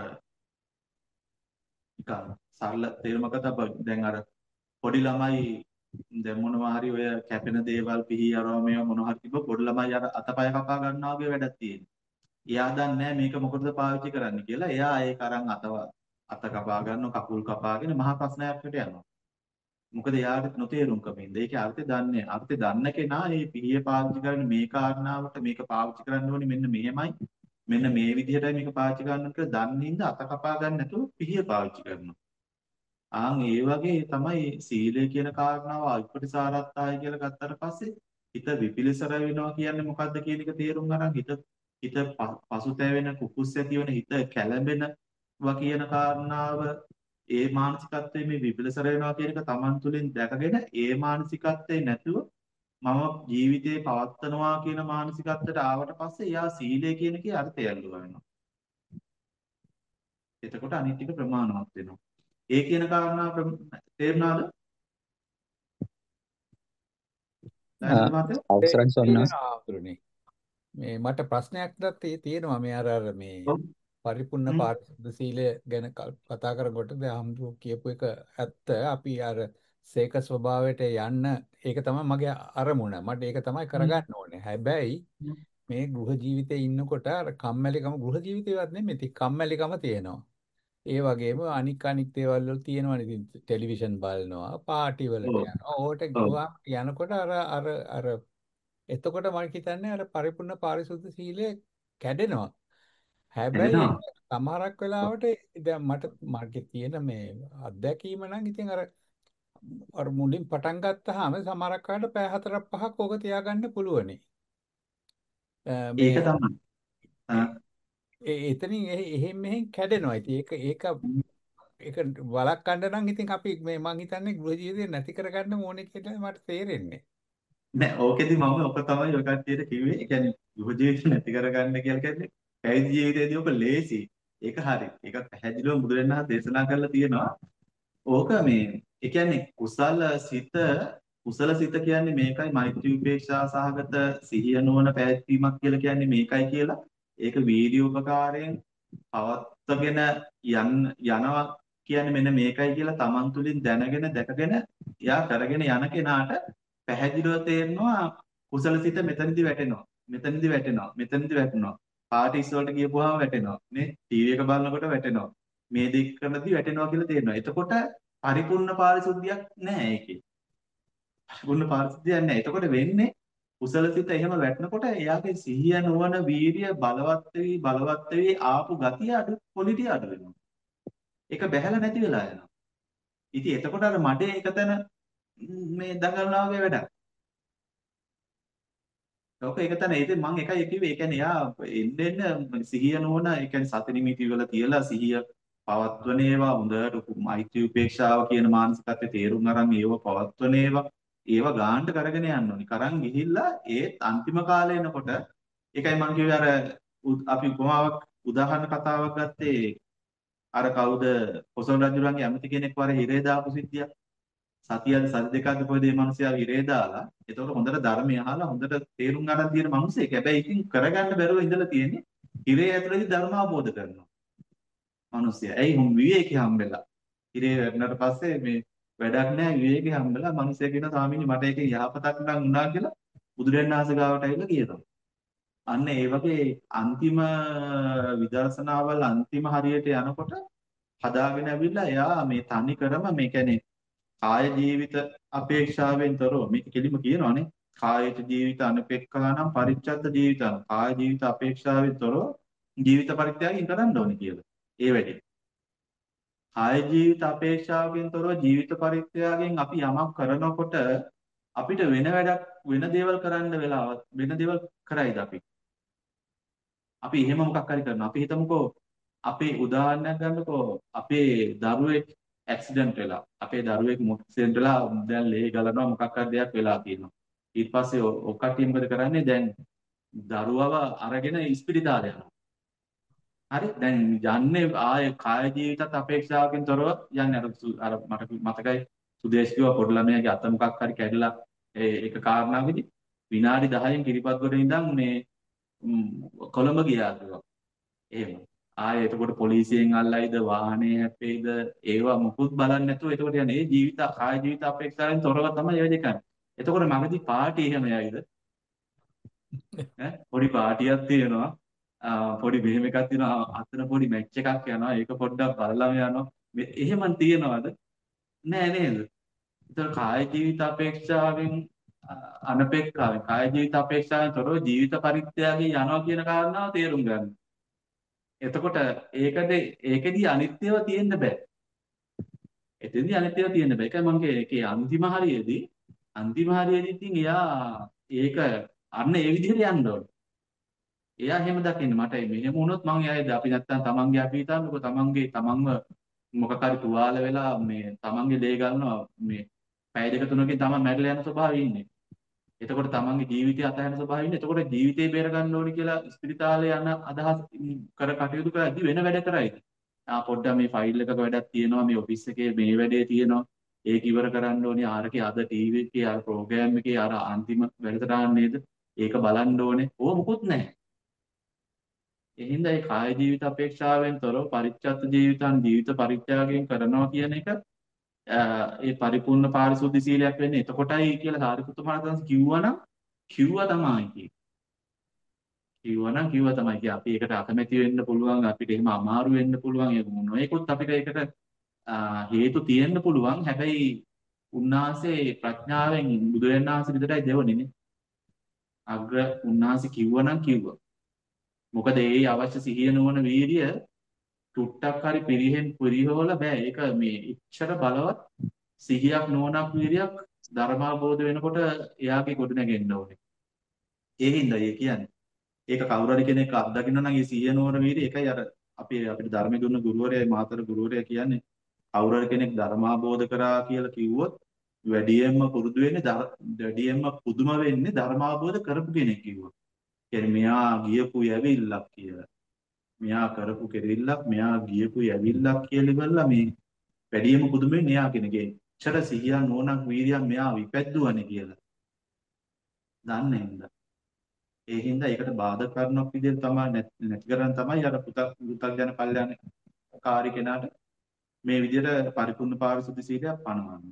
නිකන් සරල තේරුමකට දැන් අර පොඩි ළමයි දැන් මොනවා හරි ඔය කැපෙන දේවල් පිහි අරව මේවා මොනවා හරි තිබ්බ පොඩි ළමයි අර අතපය කපා ගන්නවා වගේ වැඩක් තියෙනවා. එයා දන්නේ නැහැ මේක මොකටද පාවිච්චි කරන්න කියලා. එයා ඒක අරන් අත අත කපා ගන්නවා කකුල් කපාගෙන මහා ප්‍රශ්නයකට යනවා. මොකද එයාට නොතේරුම්කමින්ද. ඒකේ අර්ථය දන්නේ අර්ථය දන්න කෙනා මේ පිහිය පාවිච්චි කරන්නේ මේ කාරණාවට මේක පාවිච්චි කරන්න ඕනේ මෙන්න මෙහෙමයි. මෙන්න මේ විදිහටයි මේක පාවිච්චි කරන්න කියලා දන්නේ හින්දා අත කපා ගන්න නැතුව පිහිය පාවිච්චි කරනවා. ආන් ඒ වගේ තමයි සීලය කියන කාරණාව අල්පටිසාරත්තාය කියලා ගත්තට පස්සේ හිත විපිලිසර වෙනවා කියන්නේ මොකද්ද කියන එක තේරුම් ගන්න හිත හිත ප- පසුතැවෙන කුකුස් ඇති වෙන හිත කැළඹෙනවා කියන කාරණාව ඒ මානසිකත්වයේ මේ විපිලිසර වෙනවා කියන එක Taman තුලින් දැකගෙන ඒ මානසිකත්වේ නැතුව මම ජීවිතේ පවත්නවා කියන මානසිකත්වයට ආවට පස්සේ යා සීලය කියන එකේ අර්ථය අල්ලුවා වෙනවා. එතකොට අනිත් ටික ප්‍රමාණවත් වෙනවා. ඒ කියන කාරණා ප්‍රම- තේරුණාද? ආ, දයන්ත මහත්තයා? අවසරයි ස්වාමීන් වහන්සේ. තේරෙනවා ආතුරුනේ. මේ මට ප්‍රශ්නයක් දැත්තේ තියෙනවා මේ අර අර මේ ඔව්. පරිපූර්ණ හ්ම්. පාරිශුද්ධ සීලය ගැන කල්- කතා කරනකොට දැන් හම්බු කියපු එක ඇත්ත. අපි අර සේක ස්වභාවයට යන්න ඒක තමයි මගේ අරමුණ. මට ඒක තමයි හ්ම්. කරගන්න ඕනේ. හැබැයි හ්ම්. මේ ගෘහ ජීවිතේ ඉන්නකොට අර කම්මැලිකම ගෘහ ජීවිතේවත් නෙමෙයි ති කම්මැලිකම තියෙනවා. ඒ වගේම අනික් අනික් දේවල් වල තියෙනවනේ ඉතින් ටෙලිවිෂන් බලනවා, පාටි වලට ඔව්. යනවා. ඕකට ඔව්. ගිහුවාම යනකොට අර අර අර එතකොට මම හිතන්නේ අර පරිපූර්ණ පාරිශුද්ධ සීලය කැඩෙනවා. හැබැයි ඒක දැනෙනවා. සමහරක් වෙලාවට දැන් මට මගේ තියෙන මේ අත්දැකීම නම් ඉතින් අර අර මුලින් පටන් ගත්තාම සමහරක් වෙලාවට පැය හතරක් පහක් ඕක තියාගන්න පුළුවනි. අ, ඒක මේ තමයි. ආ. ඒ එතනින් එහි- එහෙන් මෙහෙන් කැඩෙනවා. ඉතින් ඒක ඒක හ්ම්. ඒක වළක්වන්න නම් ඉතින් අපි මේ මං හිතන්නේ ගෘහ ජීවිතේ නැති කරගන්න ඕනේ කියලා මට තේරෙන්නේ. නෑ ඕකෙදි මම ඔක තමයි ඔය කට්ටියට කිව්වේ. ඒ කියන්නේ ගෘහ ජීවිතය නැති කරගන්න කියලා කියන්නේ පැවිදි ජීවිතයේදී ඔක ලේසි. ඒක හරි. ඒක පැහැදිලිව බුදුරජාණන් වහන්සේ දේශනා කරලා තියෙනවා. ඕක මේ ඒ කියන්නේ කුසල සිත කුසල සිත කියන්නේ මේකයි මෛත්‍රී උපේක්ෂා සහගත සිහිය නුවණ පැවැත්වීමක් කියලා කියන්නේ මේකයි කියලා ඒක වීර්යෝපකාරයෙන් පවත්වාගෙන යන්න යනවා කියන්නේ මෙන්න මේකයි කියලා Taman තුලින් දැනගෙන දැකගෙන එයා කරගෙන යන කෙනාට පැහැදිලිව තේරෙනවා කුසල සිත මෙතනදි වැටෙනවා මෙතනදි වැටෙනවා මෙතනදි වැටෙනවා පාටිස් වලට ගියපුවාම වැටෙනවා නේ ටීවී එක බලනකොට වැටෙනවා මේ දෙක කරනදී වැටෙනවා කියලා තේරෙනවා. එතකොට පරිපූර්ණ පාරිශුද්ධියක් නැහැ ඒකේ. පරිපූර්ණ පාරිශුද්ධියක් නැහැ. එතකොට වෙන්නේ කුසල සිත එහෙම වැටෙනකොට එයාගේ සිහිය නොවන වීරිය බලවත් වෙවි බලවත් වෙවි ආපු ගතිය අඩු ක්වොලිටි අඩු වෙනවා. ඒක බැහැලා නැති වෙලා යනවා. ඉතින් එතකොට අර මඩේ එකතැන මේ දඟලනවා වගේ වැඩක්. ඔක ඒක තමයි ඉතින් මම එකයි කිව්වේ ඒ කියන්නේ යා එන්න එන්න සිහිය නොවන ඒ කියන්නේ සති නිමිති වල තියලා සිහිය පවත්වන ඒවා හොඳට මෛත්‍රී උපේක්ෂාව කියන මානසිකත්වයේ තේරුම් අරන් ඒව පවත්වන ඒවා ඒව ගාන්ට කරගෙන යන්න ඕනි. කරන් ගිහිල්ලා ඒත් අන්තිම කාලේ එනකොට ඒකයි මම කිව්වේ අර උ- අපි උපමාවක් උදාහරණ කතාවක් ගත්තේ අර කවුද කොසල් රජුරන්ගේ ඇමති කෙනෙක් වර හිරේ දාපු සිද්ධියක්. සතියද සති දෙකද කොහෙද මේ මිනිස්සයා හිරේ දාලා එතකොට හොඳට ධර්මය අහලා හොඳට තේරුම් ගන්න තියෙන මිනිස්සෙක්. හැබැයි ඉතින් කරගන්න බැරුව ඉඳලා තියෙන්නේ හිරේ ඇතුළේදී ධර්ම අවබෝධ කරනවා මිනිස්සයා. ඇයි හොම් විවේකී හම්බෙලා. හිරේ වැටුණාට පස්සේ මේ වැඩක් නැහැ විවේකී හම්බෙලා මිනිස්සයා කියන ස්වාමීනි මට ඒකේ යහපතක් නම් වුණා කියලා බුදුරජාණන් වහන්සේ ගාවට ඇවිල්ලා කියනවා. අන්න ඒ වගේ අන්තිම විදර්ශනාවල් අන්තිම හරියට යනකොට හදාගෙන ඇවිල්ලා එයා මේ තනි කරම මේ කියන්නේ කාය ජීවිත අපේක්ෂාවෙන් තොරව මේක කෙලිම කියනවානේ කායික ජීවිත අනපේක්ෂානම් පරිච්ඡද්ද ජීවිතං කාය ජීවිත අපේක්ෂාවෙන් තොරව ජීවිත පරිත්‍යාගයෙන් කරන්න ඕනේ කියලා. ඒ වැඩේ. කාය ජීවිත අපේක්ෂාවෙන් තොරව ජීවිත පරිත්‍යාගයෙන් අපි යමක් කරනකොට අපිට වෙන වැඩක් වෙන දේවල් කරන්න වෙලාවක් වෙන දේවල් කරයිද අපි? අපි එහෙම මොකක් හරි කරනවා. අපි හිතමුකෝ අපේ උදාහරණයක් ගන්නකෝ අපේ දරුවෙක් ඇක්සිඩන්ට් වෙලා අපේ දරුවෙක් මොක්සිඩන්ට් වෙලා දැන් ලේ ගලනවා මොකක් හරි දෙයක් වෙලා තියෙනවා. ඊට පස්සේ ඔය කට්ටිය මොකද කරන්නේ දැන් දරුවව අරගෙන ඉස්පිරිතාලේ යනවා. හරි දැන් යන්නේ ආයේ කාය ජීවිතත් අපේක්ෂාවකින් තොරව යන්නේ අර සු- අර මට මතකයි සුදේශ් කිව්වා පොඩි ළමයාගේ අත මොකක් හරි කැඩිලා ඒ ඒක කාරණාවේදී විනාඩි දහයෙන් කිරිපත් ගොඩ ඉඳන් මේ ම්, කොළඹ ගියා කිව්වා. එහෙම. ආයේ එතකොට පොලිසියෙන් අල්ලයිද වාහනේ හැප්පෙයිද ඒවා මුකුත් බලන්නේ නැතුව එතකොට යන්නේ ඒ ජීවිත කාය ජීවිත අපේක්ෂාවෙන් තොරව තමයි ඒ වැඩේ කරන්නේ. එතකොට මගදී පාටි එහෙම යයිද? ඈ පොඩි පාටියක් තියෙනවා. ආ, පොඩි බෙහෙම එකක් තියෙනවා. අතන පොඩි මැච් එකක් යනවා. ඒක පොඩ්ඩක් බලලම යනවා. මේ එහෙම තියනවද? නෑ නේද? ඒතර කාය ජීවිත අපේක්ෂාවෙන් අ, අනපේක්ෂාවෙන් කාය ජීවිත අපේක්ෂාවෙන් තොරව ජීවිත පරිත්‍යාගයෙන් යනවා කියන කාරණාව තේරුම් ගන්න. එතකොට ඒකද ඒකෙදී අනිත්‍යව තියෙන්න බෑ. එතෙන්දී අනිත්‍යව තියෙන්න බෑ. ඒකයි මම කියේ ඒකේ අන්තිම හරියේදී අන්තිම හරියේදී ඉතින් එයා ඒක අන්න ඒ විදිහට යන්න ඕනේ. එයා එහෙම දකින්න මට මෙහෙම වුණොත් මං එයාද අපි නැත්තම් තමන්ගේ අපි හිතන්නකො තමන්ගේ තමන්ව මොකක් හරි තුවාල වෙලා මේ තමන්ගේ දේ ගන්නවා මේ පැය දෙක තුනකින් තමන් මැරිලා යන ස්වභාවය ඉන්නේ. එතකොට තමන්ගේ ජීවිතය අතහැරෙන ස්වභාවය ඉන්නේ. එතකොට ජීවිතේ බේර ගන්න ඕනි කියලා ස්පිරිතාලේ යන අදහස් කර කටයුතු කරද්දී වෙන වැඩ කරයිද? ආ පොඩ්ඩක් මේ ෆයිල් එකක වැඩක් තියෙනවා මේ ඔෆිස් එකේ මේ වැඩේ තියෙනවා. ඒක ඉවර කරන්න ඕනේ ආරකේ අද ටීවී එකේ අර ප්‍රෝග්‍රෑම් එකේ අර අන්තිම වැඩසටහන නේද? ඒක බලන්න ඕනේ. ඕව මුකුත් නැහැ. ඒ හින්දා ඒ කාය ජීවිත අපේක්ෂාවෙන් තොරව පරිත්‍යාග ජීවිතන් ජීවිත පරිත්‍යාගයෙන් කරනවා කියන එක අ, ඒ පරිපූර්ණ පාරිශුද්ධ සීලයක් වෙන්නේ එතකොටයි කියලා සාරිපුත්ත මහරහතන් කිව්වනම් කිව්වා තමයි කියේ. කිව්වනම් කිව්වා තමයි කියේ. අපි ඒකට අකමැති වෙන්න පුළුවන් අපිට එහෙම අමාරු වෙන්න පුළුවන් ඒ නොයෙකුත් අපිට ඒකට අ, හේතු තියෙන්න පුළුවන්. හැබැයි උන්වහන්සේ ප්‍රඥාවෙන් බුදුරජාණන් වහන්සේ විතරයි දෙවන්නේ. අග්‍ර උන්වහන්සේ කිව්වනම් කිව්වා. මොකද ඒ අවශ්‍ය සිහිය නොවන වීරිය චුට්ටක් හරි පිරිහෙන් පිරිහවල බෑ. ඒක මේ ඉච්ඡර බලවත් සිහියක් නොවනක් වීරියක් ධර්මාබෝධ වෙනකොට එයාගේ ගොඩ නැගෙන්න ඕනේ. ඒ හින්දා ඒ කියන්නේ. ඒක කවුරු හරි කෙනෙක් අත්දකින්න නම් ඒ සිහිය නොවන වීරිය ඒකයි අර අපි අපිට ධර්ම දුන්න ගුරුවරයා මාතර ගුරුවරයා කියන්නේ කවුරු හරි කෙනෙක් ධර්මාබෝධ කරා කියලා කිව්වොත් වැඩියෙන්ම පුරුදු වෙන්නේ ධර- වැඩියෙන්ම පුදුම වෙන්නේ ධර්මාබෝධ කරපු කෙනෙක් කිව්වොත්. කියන්නේ මෙයා ගියපු යවිල්ලක් කියලා. මෙයා කරපු කෙරෙල්ලක් මෙයා ගියපු යවිල්ලක් කියලා ඉවරලා මේ වැඩියම පුදුම වෙන්නේ එයා කෙනගේ. චර සිහියන් ඕනක් වීර්යයක් මෙයා විපැද්දුවනේ කියලා. දන්නේ හින්දා. ඒ හින්දා ඒකට බාධා කරනක් විදිහට තමයි නැති නැති කරන් තමයි අර පුතක් පුතක් යන කල්යන කාර්ය කෙනාට මේ විදිහට පරිපූර්ණ පාරිශුද්ධ සීලයක් පනවන්නේ.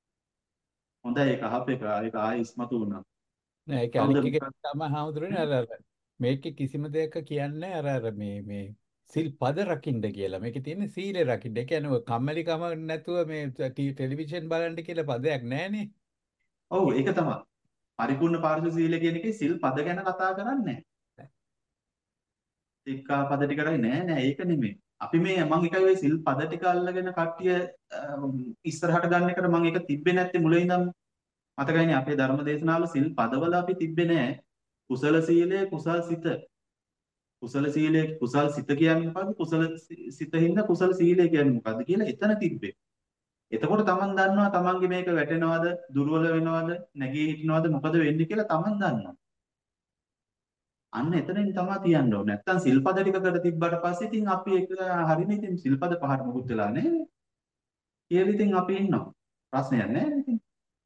හොඳයි ඒක අහපේක ඒක ආයෙ ඉස්මතු වුණා. නෑ ඒක කවුද අනිත් එක තමයි හාමුදුරනේ අර අර මේකේ කිසිම දෙයක කියන්නේ අර අර මේ මේ සිල් පද රකින්න කියලා. මේකේ තියෙන්නේ සීලය රකින්න. ඒ කියන්නේ ඔය කම්මැලිකම නැතුව මේ ටෙලිවිෂන් බලන්න කියලා පදයක් නැහනේ. ඔව් ඒක තමයි. පරිපූර්ණ පාරිශුද්ධ සීලය කියන එකේ සිල් පද ගැන කතා කරන්නේ නැහැ. සික්ඛාපද ටිකයි නෑ නෑ ඒක නෙමෙයි. අපි මේ මම එකයි ওই සිල් පද ටික අල්ලගෙන කට්ටිය ඉස්සරහට ගන්න එකට මම ඒක තිබ්බේ නැත්තේ මුලින් ඉඳන්. මතකයිනේ අපේ ධර්ම දේශනාවල සිල් පදවල අපි තිබ්බේ නෑ. කුසල සීලය කුසල් සිත. කුසල සීලය කුසල් සිත කියන්නේ මොකද්ද? කුසල සිතින්ද කුසල සීලය කියන්නේ මොකද්ද කියලා එතන තිබ්බේ. එතකොට තමන් දන්නවා තමන්ගේ මේක වැටෙනවද, දුර්වල වෙනවද, නැගී හිටිනවද, මොකද වෙන්නේ කියලා තමන් දන්නවා. අන්න එතනින් තමයි තියන්න ඕනේ. නැත්තම් සිල්පද ටිකකට තිබ්බට පස්සේ ඉතින් අපි එක හරිනේ ඉතින් සිල්පද පහට මොකුත් වෙලා නැහැ. කියලා ඉතින් අපි ඉන්නවා. ප්‍රශ්නයක් නැහැ ඉතින්.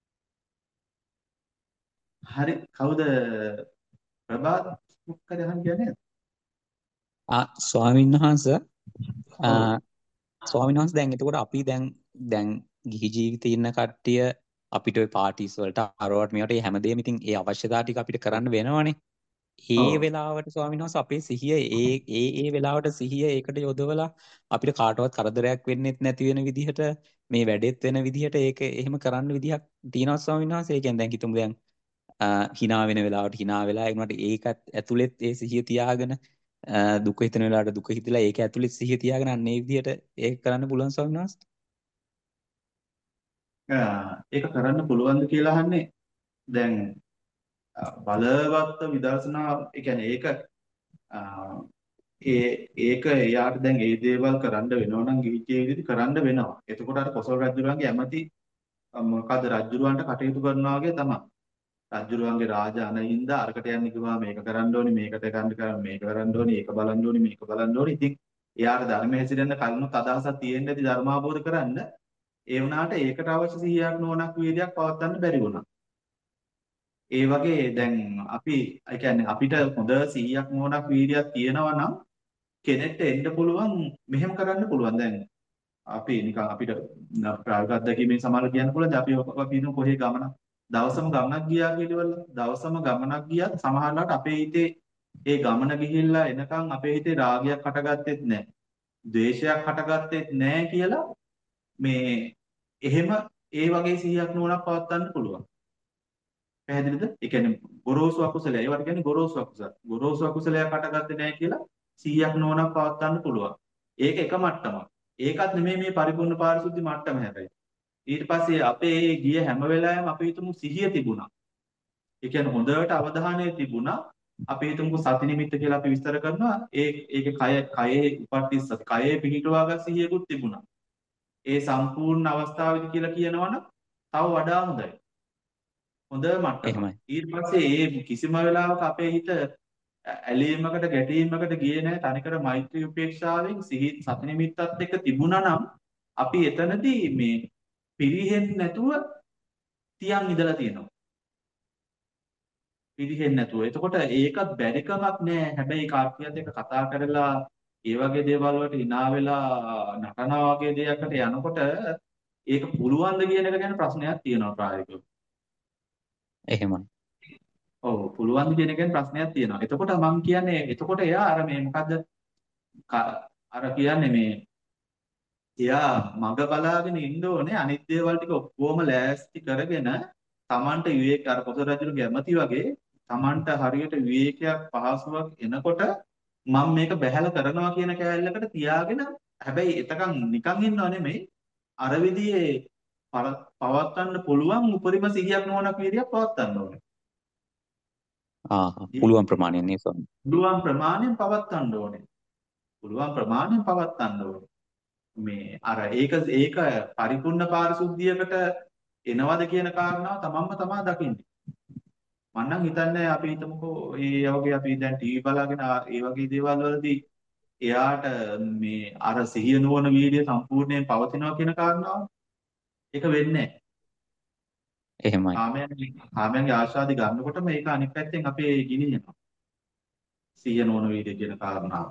හරි කවුද ප්‍රභාත් මොකද අහන්න කියන්නේ? ආ ස්වාමීන් වහන්සේ ඔව්. ස්වාමීන් වහන්සේ දැන් එතකොට අපි දැන් දැන් ගිහි ජීවිතේ ඉන්න කට්ටිය අපිට ওই පාටිස් වලට අරවට මේවට මේ හැමදේම ඉතින් ඒ අවශ්‍යතාව ටික අපිට කරන්න වෙනවනේ. ඒ ඔව්. වෙලාවට ස්වාමීන් වහන්සේ අපේ සිහිය ඒ ඒ ඒ වෙලාවට සිහිය ඒකට යොදවලා අපිට කාටවත් කරදරයක් වෙන්නෙත් නැති වෙන විදිහට මේ වැඩෙත් වෙන විදිහට ඒක එහෙම කරන්න විදිහක් තියෙනවා ස්වාමීන් වහන්සේ. ඒ කියන්නේ දැන් හිතමු දැන් hina වෙන වෙලාවට hina වෙලා ඒකට ඒකත් ඇතුළෙත් ඒ සිහිය තියාගෙන දුක හිතෙන වෙලාවට දුක හිතලා ඒක ඇතුළේ සිහිය තියාගෙන අන්න ඒ විදිහට ඒක කරන්න පුළුවන් ස්වාමීන් වහන්සේ. ඒක කරන්න පුළුවන්ද කියලා අහන්නේ දැන් බලවත් විදර්ශනා ඒ කියන්නේ ඒක ඒ ඒක එයාට දැන් ඒ දේවල් කරන්න වෙනවා නම් ගිහිච්චේ විදිහට කරන්න වෙනවා. එතකොට අර කොසල් රජුරන්ගේ ඇමති මොකද රජුරවන්ට කටයුතු කරනවා වගේ තමයි. රජුරවන්ගේ රාජ අනින්ද අරකට යන්න කිව්වා මේක කරන්න ඕනි මේකට ගන්න කරන්න මේක කරන්න ඕනි ඒක බලන්න ඕනි මේක බලන්න ඕනි. ඉතින් එයාට ධර්මයේ හැසිරෙන්න කලිනුත් අදහසක් තියෙන්න ඇති ධර්මාබෝධ කරන්න. ඒ වුණාට ඒකට අවශ්‍ය සිහියක් නෝනක් වීර්යයක් පවත්වන්න බැරි වුණා. ඒ වගේ දැන් අපි ඒ කියන්නේ අපිට හොඳ සිහියක් නෝනක් වීර්යයක් තියෙනවා නම් කෙනෙක්ට එන්න පුළුවන් මෙහෙම කරන්න පුළුවන්. දැන් අපි නිකන් අපිට ප්‍රායෝගික අත්දැකීමෙන් සමහර කියන්න පුළුවන් අපි අපි නු කොහේ ගමනක් දවසම ගමනක් ගියා කියලා දවසම ගමනක් ගියත් සමහරවිට අපේ හිතේ ඒ ගමන ගිහිල්ලා එනකන් අපේ හිතේ රාගයක් හටගත්තෙත් නැහැ. ද්වේෂයක් හටගත්තෙත් නැහැ කියලා මේ එහෙම ඒ වගේ සිහියක් නෝනක් පවත්වන්න පුළුවන්. පැහැදිලිද? ඒ කියන්නේ ගොරෝසු අකුසලයි. ඒවට කියන්නේ ගොරෝසු අකුසල. ගොරෝසු අකුසලයක් හටගත්තේ නැහැ කියලා සිහියක් නෝනක් පවත්වන්න පුළුවන්. ඒක එක මට්ටමක්. ඒකත් නෙමෙයි මේ පරිපූර්ණ පාරිශුද්ධි මට්ටම හැබැයි. ඊට පස්සේ අපේ ගිය හැම වෙලාවෙම අපි හිතමු සිහිය තිබුණා. ඒ කියන්නේ හොඳට අවධානය තිබුණා. අපි හිතමුකෝ සති නිමිත්ත කියලා අපි විස්තර කරනවා. ඒ ඒකේ කය කයේ උපට්ඨිස කයේ පිහිටුවාගත් සිහියකුත් තිබුණා. ඒ සම්පූර්ණ අවස්ථාවේදී කියලා කියනවනම් තව වඩා හොඳයි. හොඳ මට්ටම. ඊට පස්සේ ඒ කිසිම වෙලාවක අපේ හිත ඇලීමකට ගැටීමකට ගියේ නැහැ. තනිකර මෛත්‍රී උපේක්ෂාවෙන් සිහි සති නිමිත්තත් එක්ක තිබුණා නම් අපි එතනදී මේ පිරිහෙන්නේ නැතුව තියන් ඉඳලා තියෙනවා. පිරිහෙන්නේ නැතුව. එතකොට ඒකත් බැරිකමක් නෑ. හැබැයි කාර්යයත් එක්ක කතා කරලා ඒ වගේ දේවල් වලට hina වෙලා නටනවා වගේ දෙයකට යනකොට ඒක පුළුවන්ද කියන එක ගැන ප්‍රශ්නයක් තියෙනවා ප්‍රායෝගිකව. එහෙමයි. ඔව් පුළුවන්ද කියන එක ගැන ප්‍රශ්නයක් තියෙනවා. එතකොට මම කියන්නේ එතකොට එයා අර මේ මොකද්ද අර කියන්නේ මේ එයා මග බලාගෙන ඉන්න ඕනේ අනිත් දේවල් ටික ඔක්කොම ලෑස්ති කරගෙන Tamanට විවේක අර පොත රජුගේ ඇමති වගේ Tamanට හරියට විවේකයක් පහසුවක් එනකොට මම මේක බැහැලා කරනවා කියන කෑල්ලකට තියාගෙන හැබැයි එතකන් නිකන් ඉන්නව නෙමෙයි අර විදිහේ පවත්වන්න පුළුවන් උපරිම සිහියක් නෝනක් වීර්යයක් පවත්වන්න ඕනේ. ආහ් පුළුවන් ප්‍රමාණයෙන් නේ ස්වාමී. පුළුවන් ප්‍රමාණයෙන් පවත්වන්න ඕනේ. පුළුවන් ප්‍රමාණයෙන් පවත්වන්න ඕනේ. මේ අර ඒක ඒක පරිපූර්ණ පාරිශුද්ධියකට එනවද කියන කාරණාව තමන්ම තමා දකින්නේ. මම නම් හිතන්නේ අපි හිතමුකෝ ඒ වගේ අපි දැන් ටීවී බලාගෙන ඒ වගේ දේවල් වලදී එයාට මේ අර සිහිය නොවන වීර්යය සම්පූර්ණයෙන් පවතිනවා කියන කාරණාව ඒක වෙන්නේ නැහැ. එහෙමයි. කාමයන්ගේ කාමයන්ගේ ආශාදි ගන්නකොට මේක අනිත් පැත්තෙන් අපේ ගිනිනවා. සිහිය නොවන වීර්යය කියන කාරණාව.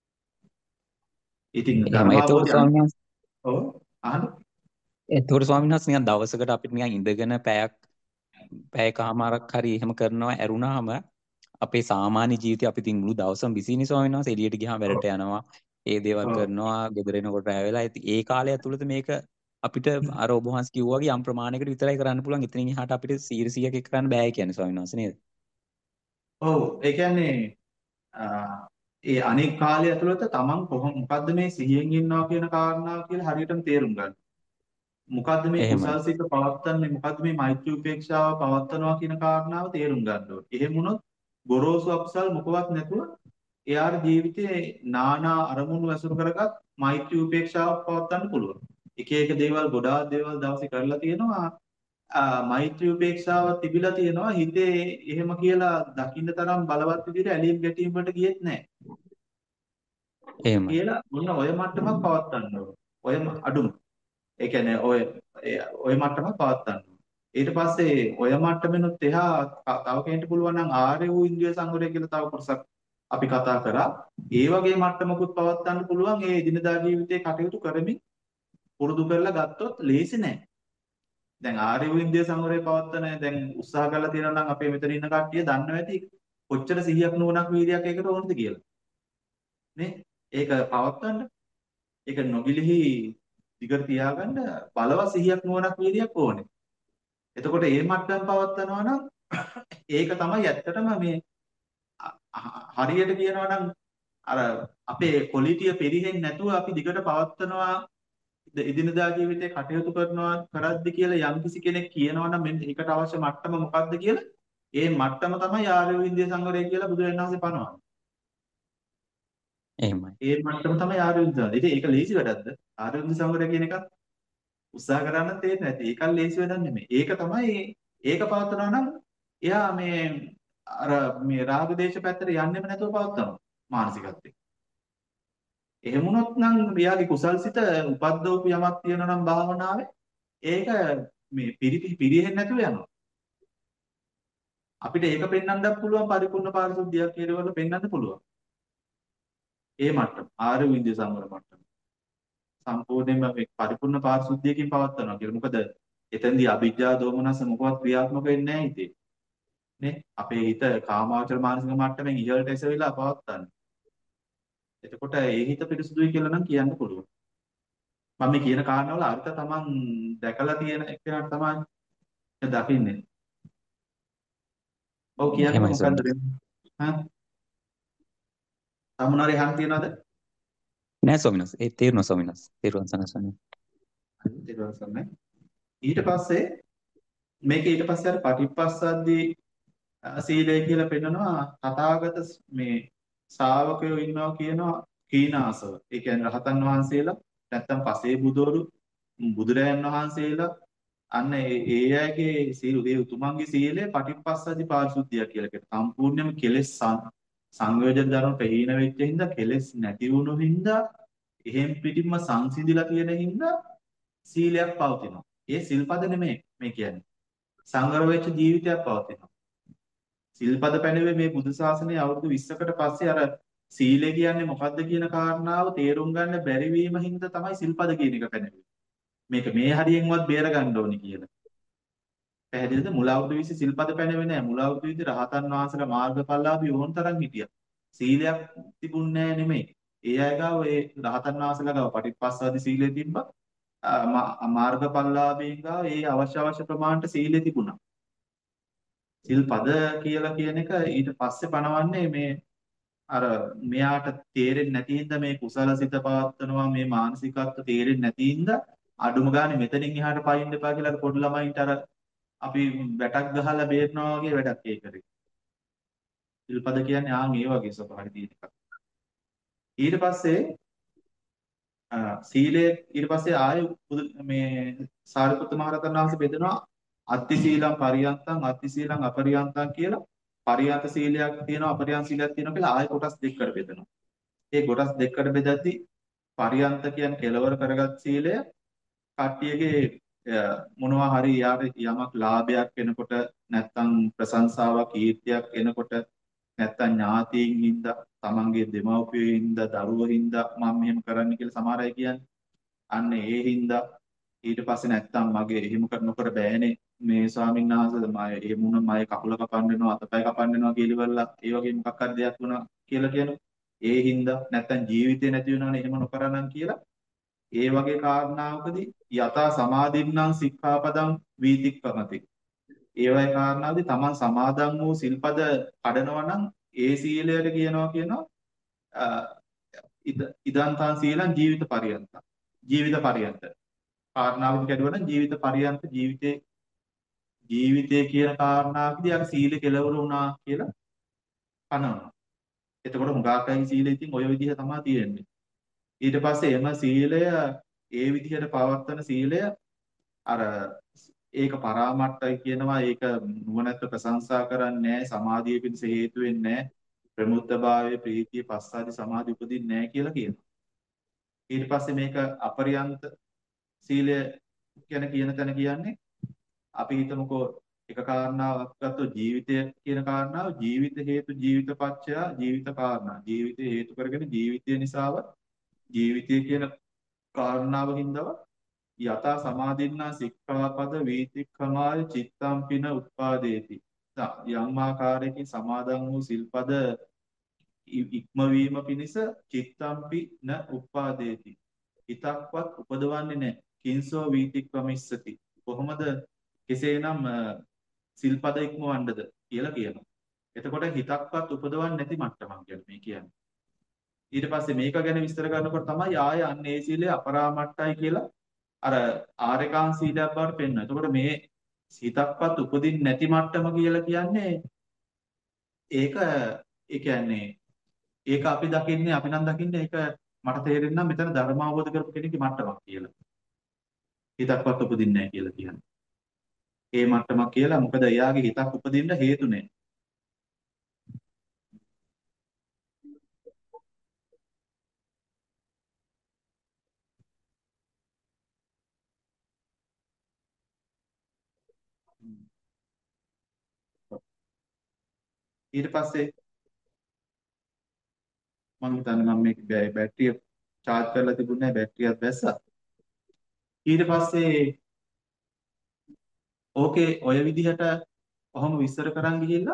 ඉතින් එතකොට ස්වාමීන් වහන්සේ ඔව් අහන්න. එතකොට ස්වාමීන් වහන්සේ නිකන් දවසකට අපිට නිකන් ඉඳගෙන පැයක් පැයකමාරක් හරි එහෙම කරනවා ඇරුණාම අපේ සාමාන්‍ය ජීවිතේ අපි තින් මුළු දවසම බිසිනේ ස්වාමීන් වහන්සේ එළියට ගියාම වැඩට යනවා ඒ දේවල් කරනවා ගෙදර එනකොට රැ වෙලා ඒ කාලය ඇතුළත මේක අපිට අර ඔබ වහන්සේ කිව්වා වගේ යම් ප්‍රමාණයකට විතරයි කරන්න පුළුවන්. එතනින් එහාට අපිට සීර සීයක් එක කරන්න බෑ කියන්නේ ස්වාමීන් වහන්සේ නේද? ඔව් ඒ කියන්නේ ඒ අනෙක් කාලය ඇතුළත තමන් කොහොම මොකද්ද මේ සිහියෙන් ඉන්නවා කියන කාරණාව කියලා හරියටම තේරුම් ගන්න. මොකද්ද මේ එහෙමයි. කුසල්සිත පවත්තන්නේ මොකද්ද මේ මෛත්‍රී උපේක්ෂාව පවත්නවා කියන කාරණාව තේරුම් ගන්න ඕනේ. එහෙම වුණොත් ගොරෝසු අකුසල් මොකවත් නැතුව එයාගේ ජීවිතේ නානා අරමුණු ඇසුරු කරගත් මෛත්‍රී උපේක්ෂාව පවත්වන්න පුළුවන්. එක එක දේවල් ගොඩාක් දේවල් දවසේ කරලා තියෙනවා. මෛත්‍රී උපේක්ෂාව තිබිලා තියෙනවා හිතේ එහෙම කියලා දකින්න තරම් බලවත් විදිහට ඇලීම් ගැටීම් වලට ගියෙත් නැහැ. එහෙමයි. කියලා මොන ඔය මට්ටමක් පවත්වන්න ඕන. ඔය අඩුම. ඒ කියන්නේ ඔය ඔය මට්ටමක් පවත්වන්න ඕන. ඊට පස්සේ ඔය මට්ටමෙනුත් එහා තව කෙනෙක්ට පුළුවන් නම් ආර්ය වූ ඉන්ද්‍රිය සංවරය කියලා තව කොටසක් අපි කතා කරා. ඒ වගේ මට්ටමකුත් පවත්වන්න පුළුවන්. ඒ දිනදා ජීවිතේ කටයුතු කරමින් පුරුදු කරලා ගත්තොත් ලේසි නෑ. දැන් ආර්ය වූ ඉන්ද්‍රිය සංවරය පවත්වන දැන් උත්සාහ කරලා තියෙනවා නම් අපේ මෙතන ඉන්න කට්ටිය දන්නවා ඇති කොච්චර සිහියක් නුවණක් වීර්යයක් ඒකට ඕනද කියලා. නේ? ඒක පවත්වන්න ඒක නොගිලිහි දිගට තියාගන්න බලවත් සිහියක් නුවණක් වීර්යයක් ඕනේ. එතකොට මේ මට්ටම් පවත්වනවා නම් ඒක තමයි ඇත්තටම මේ හරියට කියනවා නම් අර අපේ ක්වොලිටිය පරිහෙන්නේ නැතුව අපි දිගට පවත්වනවා එදිනදා ජීවිතේ කටයුතු කරනවා කරද්දි කියලා යම්කිසි කෙනෙක් කියනවා නම් මෙන්න ඒකට අවශ්‍ය මට්ටම මොකක්ද කියලා ඒ මට්ටම තමයි ආර්ය විද්‍යා සංවරය කියලා බුදුරජාණන් වහන්සේ පනවන්නේ. එහෙමයි. ඒ මට්ටම තමයි ආර්ය විද්‍යාව. ඉතින් ඒක ලේසි වැඩක්ද? ආර්ය විද්‍යා සංවරය කියන එකත් උත්සාහ කරන්න තේරෙන්නේ නැති. ඒකත් ලේසි වැඩක් නෙමෙයි. ඒක තමයි ඒක පවත්වනවා නම් එයා මේ අර මේ රාග දේශ පැත්තට යන්නෙම නැතුව පවත්වනවා මානසිකත්වයෙන්. එහෙම වුණොත් නම් එයාගේ කුසල්සිත උපද්දවපු යමක් තියෙනවා නම් භාවනාවේ ඒක මේ පිරිපි පිරිහෙන්නේ නැතුව යනවා. අපිට ඒක පෙන්වන්නත් පුළුවන් පරිපූර්ණ පාරිශුද්ධියක් කියලාවල පෙන්වන්න පුළුවන්. ඒ මට්ටම ආර්ය විද්‍යා සංවර මට්ටම. සම්පූර්ණයෙන්ම මේ පරිපූර්ණ පාරිශුද්ධියකින් පවත්වනවා කියලා. මොකද එතෙන්දී අවිජ්ජා දෝමනස මොකවත් ක්‍රියාත්මක වෙන්නේ නැහැ හිතේ. නේ? අපේ හිත කාමාවචර මානසික මට්ටමින් ඉහළට එසවිලා පවත්වන්නේ. එතකොට ඒ හිත පිරිසුදුයි කියලා නම් කියන්න පුළුවන්. මම මේ කියන කාරණාවල අර්ථ තමන් දැකලා තියෙන එකනට තමයි දකින්නේ. ඔව් කියන්නේ මොකද්ද? හා? සමුනාරේ හන් තියනවද? නෑ ස්වාමීන් වහන්සේ. ඒ තේරුණා ස්වාමීන් වහන්සේ. තේරුවන් සනසන්නේ. තේරුවන් සන්නේ. ඊට පස්සේ මේක ඊට පස්සේ අර පටිපස්සද්දී සීලය කියලා පෙන්නනවා තථාගත මේ ශ්‍රාවකයෝ ඉන්නවා කියනවා කීනාසව. ඒ කියන්නේ රහතන් වහන්සේලා නැත්තම් පසේ බුදවරු බුදුරයන් වහන්සේලා අන්න ඒ ඒ අයගේ සීල ඒ උතුමන්ගේ සීලය පටිපස්සද්දී පාරිශුද්ධිය කියලා කියනවා. සම්පූර්ණයෙන්ම කෙලෙස් සංයෝජන ධර්ම ප්‍රහීන වෙච්ච හින්දා කෙලෙස් නැති වුණු හින්දා එහෙම් පිටින්ම සංසිඳිලා තියෙන හින්දා සීලයක් පවතිනවා. ඒ සිල්පද නෙමෙයි මේ කියන්නේ. සංවර වෙච්ච ජීවිතයක් පවතිනවා. සිල්පද පැනවේ මේ බුදු සාසනය අවුරුදු විස්සකට පස්සේ අර සීලය කියන්නේ මොකද්ද කියන කාරණාව තේරුම් ගන්න බැරි වීම හින්දා තමයි සිල්පද කියන එක පැනවේ. මේක මේ හරියෙන්වත් බේර ගන්න ඕනි කියලා. පැහැදිලිද? මුල අවුරුදු විස්සේ සිල්පද පැනවේ නැහැ. මුල අවුරුදු විස්සේ රහතන් වහන්සේලා මාර්ගඵලලාභී ඕන තරම් හිටියා. සීලයක් තිබුණේ නැහැ නෙමෙයි. ඒ අය ගාව ඒ රහතන් වහන්සේලා ගාව පටිපස්සාදී සීලය තිබ්බා. මාර්ගඵලලාභීන් ගාව ඒ අවශ්‍ය අවශ්‍ය ප්‍රමාණයට සීලය තිබුණා. සිල්පද කියලා කියන එක ඊට පස්සේ පනවන්නේ මේ අර මෙයාට තේරෙන්නේ නැති හින්දා මේ කුසල සිත පවත්වනවා මේ මානසිකත්ව තේරෙන්නේ නැති හින්දා අඩුම ගානේ මෙතනින් එහාට පයින් දෙපා කියලා අර පොඩි ළමයින්ට අර අපි වැටක් ගහලා බේරනවා වගේ වැඩක් ඒ කරේ. සිල්පද කියන්නේ ආන් ඒ වගේ ස්වභාවය තියෙන එකක්. ඊට පස්සේ සීලය ඊට පස්සේ ආයේ මේ සාරිපුත්ත මහ රහතන් වහන්සේ බෙදනවා අත්ති සීලං පරියන්තං අත්ති සීලං අපරියන්තං කියලා පරියන්ත සීලයක් තියෙනවා අපරියන්ත සීලයක් තියෙනවා කියලා ආයෙ කොටස් දෙකකට බෙදනවා. ඒ කොටස් දෙකකට බෙදද්දී පරියන්ත කියන්නේ කෙලවර කරගත් සීලය කට්ටියගේ මොනවා හරි යාට යමක් ලාභයක් එනකොට නැත්තම් ප්‍රශංසාවක් කීර්තියක් එනකොට නැත්තම් ඥාතීන් හින්දා තමන්ගේ දෙමව්පියෝ හින්දා දරුවෝ හින්දා මම මෙහෙම කරන්න කියලා සමහර අය කියන්නේ. අන්න ඒ හින්දා ඊට පස්සේ නැත්තම් මගේ එහෙම කර නොකර බෑනේ මේ ස්වාමීන් වහන්සේ මම එහෙම වුණා මගේ කකුල කපන්න වෙනවා අතපය කපන්න වෙනවා කියලා ඒ වගේ මොකක් හරි දෙයක් වුණා කියලා කියනවා. ඒ හින්දා නැත්තම් ජීවිතේ නැති වෙනවනේ එහෙම නොකරනම් කියලා ඒ වගේ කාරණාවකදී යතා සමාදින්නම් සික්ඛාපදං වීතික්කමති. ඒ වගේ කාරණාවදී තමන් සමාදන් වූ සිල්පද කඩනවා නම් ඒ සීලයට කියනවා කියනවා අ, ඉද ඉදන්තං සීලං ජීවිත පරියන්ත. ජීවිත පරියන්ත. කාරණාවකින් කැඩුවා නම් ජීවිත පරියන්ත ජීවිතේ ජීවිතය කියන කාරණාවකදී අර සීල කෙලවර වුණා කියලා කනවා. එතකොට හුඟක් අය සීලෙ ඉතින් ඔය විදිහ තමයි තියෙන්නේ. ඊට පස්සේ එම සීලය ඒ විදිහට පවත්වන සීලය අර ඒක පරාමට්ටයි කියනවා. ඒක නුවණැත්ත ප්‍රශංසා කරන්නේ නැහැ. සමාධිය පිණිස හේතු වෙන්නේ නැහැ. ප්‍රමුක්තභාවයේ ප්‍රීතිය පස්සාදි සමාධි උපදින්නේ නැහැ කියලා කියනවා. ඊට පස්සේ මේක අපරියන්ත සීලය කියන කියන තැන කියන්නේ අපි හිතමුකෝ එක කාරණාවක් ගත්තොත් ජීවිතය කියන කාරණාව ජීවිත හේතු ජීවිත පත්‍ය ජීවිත කාරණා ජීවිතය හේතු කරගෙන ජීවිතය නිසාව ජීවිතය කියන කාරණාවකින්දව යතා සමාදින්නා සික්ඛාපද වීතික්ඛමාය චිත්තම් පින උත්පාදේති යම් ආකාරයකින් සමාදන් වූ සිල්පද ඉක්මවීම පිණිස චිත්තම්පි න උත්පාදේති හිතක්වත් උපදවන්නේ නැහැ කිංසෝ වීතික්ඛමිස්සති කොහොමද කෙසේනම් සිල්පද ඉක්මවන්නද කියලා කියනවා. එතකොට හිතක්වත් උපදවන්නේ නැති මට්ටමක් ගැන මේ කියන්නේ. ඊට පස්සේ මේක ගැන විස්තර කරනකොට තමයි ආය අන්න ඒ සීලය අපරාමට්ටයි කියලා අර ආරේකාන් සීලයක් බවට පෙන්වනවා. එතකොට මේ හිතක්වත් උපදින්නේ නැති මට්ටම කියලා කියන්නේ ඒක ඒ කියන්නේ ඒක අපි දකින්නේ අපි නම් දකින්නේ ඒක මට තේරෙන්නේ නම් මෙතන ධර්ම අවබෝධ කරපු කෙනෙක්ගේ මට්ටමක් කියලා. හිතක්වත් උපදින්නේ නැහැ කියලා කියන්නේ. ඒ මට්ටමක් කියලා මොකද එයාගේ හිතක් උපදින්න හේතු නැහැ. ඊට පස්සේ මම හිතන්නේ මම මේක බැටරිය charge කරලා තිබුණේ නැහැ බැටරියක් දැස්සා. ඊට පස්සේ ඕකේ ඔය විදිහට කොහොම විස්තර කරන් ගිහිල්ලා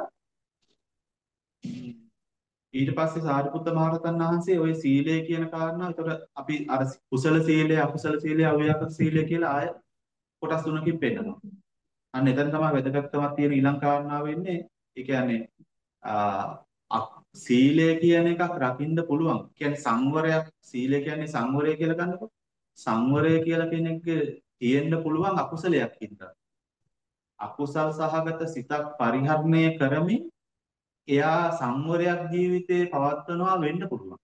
ඊට පස්සේ සාරිපුත්ත මහරහතන් වහන්සේ ওই සීලය කියන කාරණා ඒතර අපි අර කුසල සීලය අකුසල සීලය අව්‍යාකෘත සීලය කියලා ආය කොටස් තුනකින් පෙන්නනවා. අන්න එතන තමයි වැදගත්කමක් තියෙන ඊළඟ කාරණාව වෙන්නේ. ඒ කියන්නේ ආ සීලය කියන එකක් රකින්න පුළුවන්. කියන්නේ සංවරයක් සීලය කියන්නේ සංවරය කියලා ගන්නකො. සංවරය කියලා කෙනෙක්ගේ තියෙන්න පුළුවන් අකුසලයක් හින්දා. අකුසල් සහගත සිතක් පරිහරණය කරමින් එයා සංවරයක් ජීවිතේ පවත්වනවා වෙන්න පුළුවන්.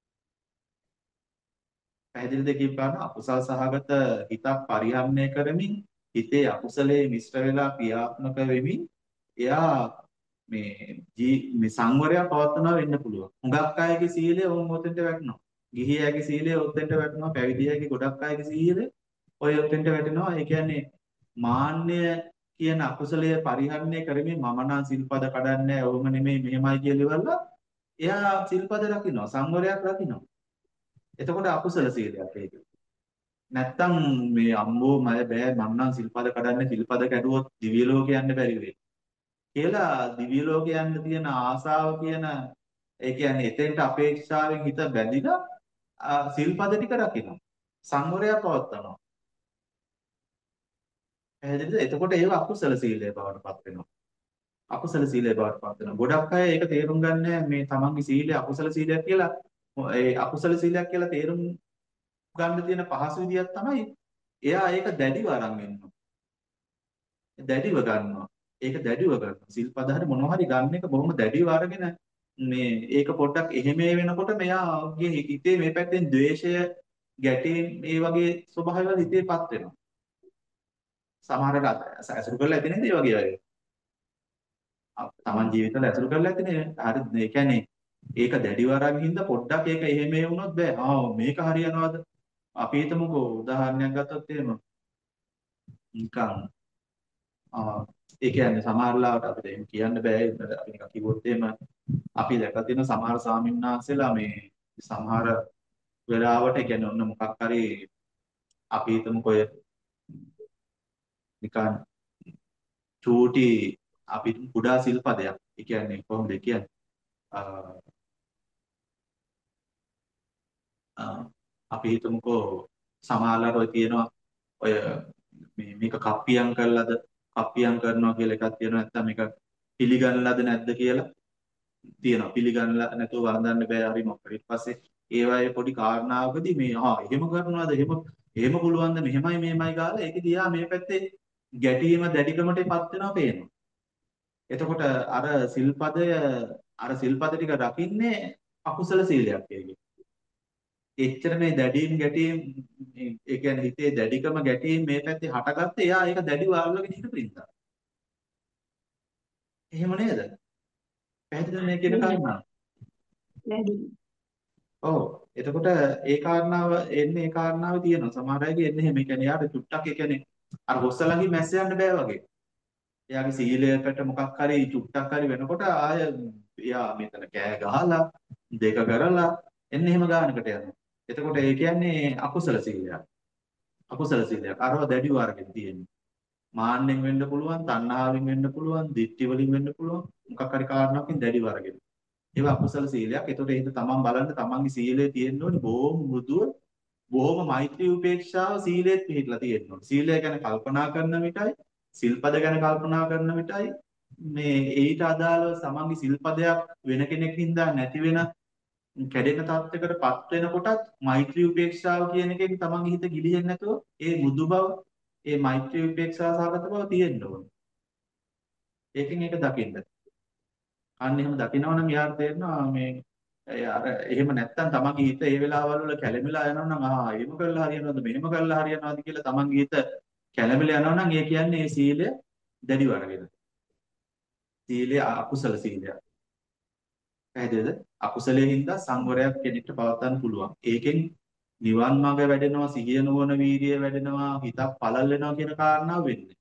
පැහැදිලිද කියපාන අකුසල් සහගත හිතක් පරිහරණය කරමින් හිතේ අකුසලයේ මිශ්‍ර වෙලා ක්‍රියාත්මක වෙමින් එයා මේ මේ සංවරයක් පවත්වනවා වෙන්න පුළුවන්. හුඟක් අයගේ සීලය ඕම් ඔතෙන්ට වැටෙනවා. ගිහියගේ සීලය ඔතෙන්ට වැටෙනවා. පැවිදියගේ ගොඩක් අයගේ සීලය ඔය ඔතෙන්ට වැටෙනවා. ඒ කියන්නේ මාන්නය කියන අකුසලය පරිහරණය කරමින් මම නම් සිල්පද කඩන්නේ නැහැ. ඔවම නෙමෙයි මෙහෙමයි කියලා ඉවරලා එයා සිල්පද රකින්නවා. සංවරයක් රකින්නවා. එතකොට අකුසල සීලයක් ඒක. නැත්තම් මේ අම්බෝ මම බෑ මම නම් සිල්පද කඩන්නේ සිල්පද කැඩුවොත් දිව්‍ය ලෝක යන්න බැරි වෙයි. කියලා දිව්‍ය ලෝක යන්න තියෙන ආසාව කියන ඒ කියන්නේ එතෙන්ට අපේක්ෂාවෙන් හිත බැඳිලා සිල්පද ටික රකින්නවා. සංවරයක් පවත්නවා. එහෙනම් එතකොට ඒව අකුසල සීලය බවට පත් වෙනවා. අකුසල සීලය බවට පත් වෙනවා. ගොඩක් අය ඒක තේරුම් ගන්න මේ තමන්ගේ සීලය අකුසල සීලයක් කියලා ඒ අකුසල සීලයක් කියලා තේරුම් ගන්න තියෙන පහසු විදියක් තමයි එයා ඒක දැඩිව අරන් ඉන්නවා. දැඩිව ගන්නවා. ඒක දැඩිව ගන්නවා. සිල්පද හරි මොනවා හරි ගන්න එක බොහොම දැඩිව අරගෙන මේ ඒක පොඩ්ඩක් එහෙමේ වෙනකොට මෙයාගේ හිතේ මේ පැත්තෙන් ද්වේෂය ගැටීම් ඒ වගේ ස්වභාවවල හිතේපත් වෙනවා. සමහරකට ඇසුරු කරලා ඇති නේද ඒ වගේ අය. තමන් ජීවිතවල ඇසුරු කරලා ඇති නේ. හරි ඒ කියන්නේ ඒක දැඩිව අරන් හින්දා පොඩ්ඩක් ඒක එහෙමේ වුණොත් බෑ. ආ මේක හරියනවාද? අපි හිතමුකෝ උදාහරණයක් ගත්තොත් එහෙම නිකන් ආ ඒ කියන්නේ සමහරලාවට අපිට එහෙම කියන්න බෑ. අපි නිකන් කිව්වොත් එහෙම අපි දැකලා තියෙන සමහර ස්වාමීන් වහන්සේලා මේ සමහර වෙලාවට ඒ කියන්නේ ඔන්න මොකක් හරි අපි හිතමුකෝ නිකන් චූටි අපි කුඩා සිල්පදයක්. ඒ කියන්නේ කොහොමද කියන්නේ? අපි හිතමුකෝ සමහරවල් ඔය තියෙනවා ඔය මේ මේක කප්පියම් කරලාද කප්පියම් කරනවා කියලා එකක් තියෙනවා නැත්නම් මේක පිළිගන්නලාද නැද්ද කියලා තියෙනවා පිළිගන්නලා නැතුව වළඳන්න බෑ හරි මොකද ඊට පස්සේ ඒවායේ පොඩි කාරණාවකදී මේ ආ එහෙම කරනවාද එහෙම එහෙම පුළුවන්ද මෙහෙමයි මෙහෙමයි ගාලා ඒක දිහා මේ පැත්තේ ගැටීම දැඩිකමටපත් වෙනවා පේනවා එතකොට අර සිල්පදය අර සිල්පද ටික රකින්නේ අකුසල සීලයක් කියන්නේ එච්චර මේ දැඩීම් ගැටීම් ඒ කියන්නේ හිතේ දැඩිකම ගැටීම් මේ පැත්තේ හටගත්තේ එයා ඒක දැඩිව අල්ලගෙන හිටපු නිසා. එහෙම නේද? පැහැදිලිද මේ කියන කාරණා? ඔව්. එතකොට ඒ කාරණාව එන්නේ ඒ කාරණාව තියෙනවා. සමහර අයගේ එන්නේ එහෙම. ඒ කියන්නේ යාට චුට්ටක් ඒ කියන්නේ අර හොස්සලඟි මැස්ස යන්න බෑ වගේ. එයාගේ සීලයකට මොකක් හරි චුට්ටක් හරි වෙනකොට ආය එයා මෙතන කෑ ගහලා දෙක කරලා එන්නේ එහෙම ගානකට යනවා. එතකොට ඒ කියන්නේ අකුසල සීලයක්. අකුසල සීලයක්. අරව දැඩිව අරගෙන තියෙන්නේ. මාන්නෙන් වෙන්න පුළුවන්, තණ්හාවෙන් වෙන්න පුළුවන්, දිට්ඨි වලින් වෙන්න පුළුවන්. මොකක් හරි කාරණාවකින් දැඩිව අරගෙන. ඒවා අකුසල සීලයක්. ඒතකොට ඒක තමන් බලන්න තමන්ගේ සීලය තියෙන්න ඕනේ බොහොම මෘදුව, බොහොම මෛත්‍රී උපේක්ෂාව සීලෙත් පිළිట్లా තියෙන්න ඕනේ. සීලය ගැන කල්පනා කරන විටයි, සිල්පද ගැන කල්පනා කරන විටයි මේ ඊට අදාළව තමන්ගේ සිල්පදයක් වෙන කෙනෙක් හින්දා නැති වෙන කැඩෙන තත්යකටපත් වෙනකොටත් මෛත්‍රී උපේක්ෂාව කියන එකෙන් තමන්ගේ හිත ගිලිහෙන්නේ නැතුව ඒ මුදු බව ඒ මෛත්‍රී උපේක්ෂාව සාගත බව තියෙන්න ඕනේ. ඒකෙන් ඒක දකින්න. අන්න එහෙම දකිනවා නම් යාර තේරෙනවා මේ අර එහෙම නැත්තම් තමන්ගේ හිත ඒ වෙලාවල් වල කැළඹිලා යනවා නම් ආ එහෙම කරලා හරියනවද මෙහෙම කරලා හරියනවද කියලා තමන්ගේ හිත කැළඹිලා යනවා නම් ඒ කියන්නේ ඒ සීලය දැඩිව අරගෙන. සීලය අකුසල සීලයක්. පැහැදිලිද? අකුසලයෙන් හින්දා සංවරයක් කෙනෙක්ට පවත්වන්න පුළුවන්. ඒකෙන් නිවන් මාර්ග වැඩෙනවා, සිහිය නුවණ වීර්යය වැඩෙනවා, හිතක් පළල් වෙනවා කියන කාරණාව වෙන්නේ.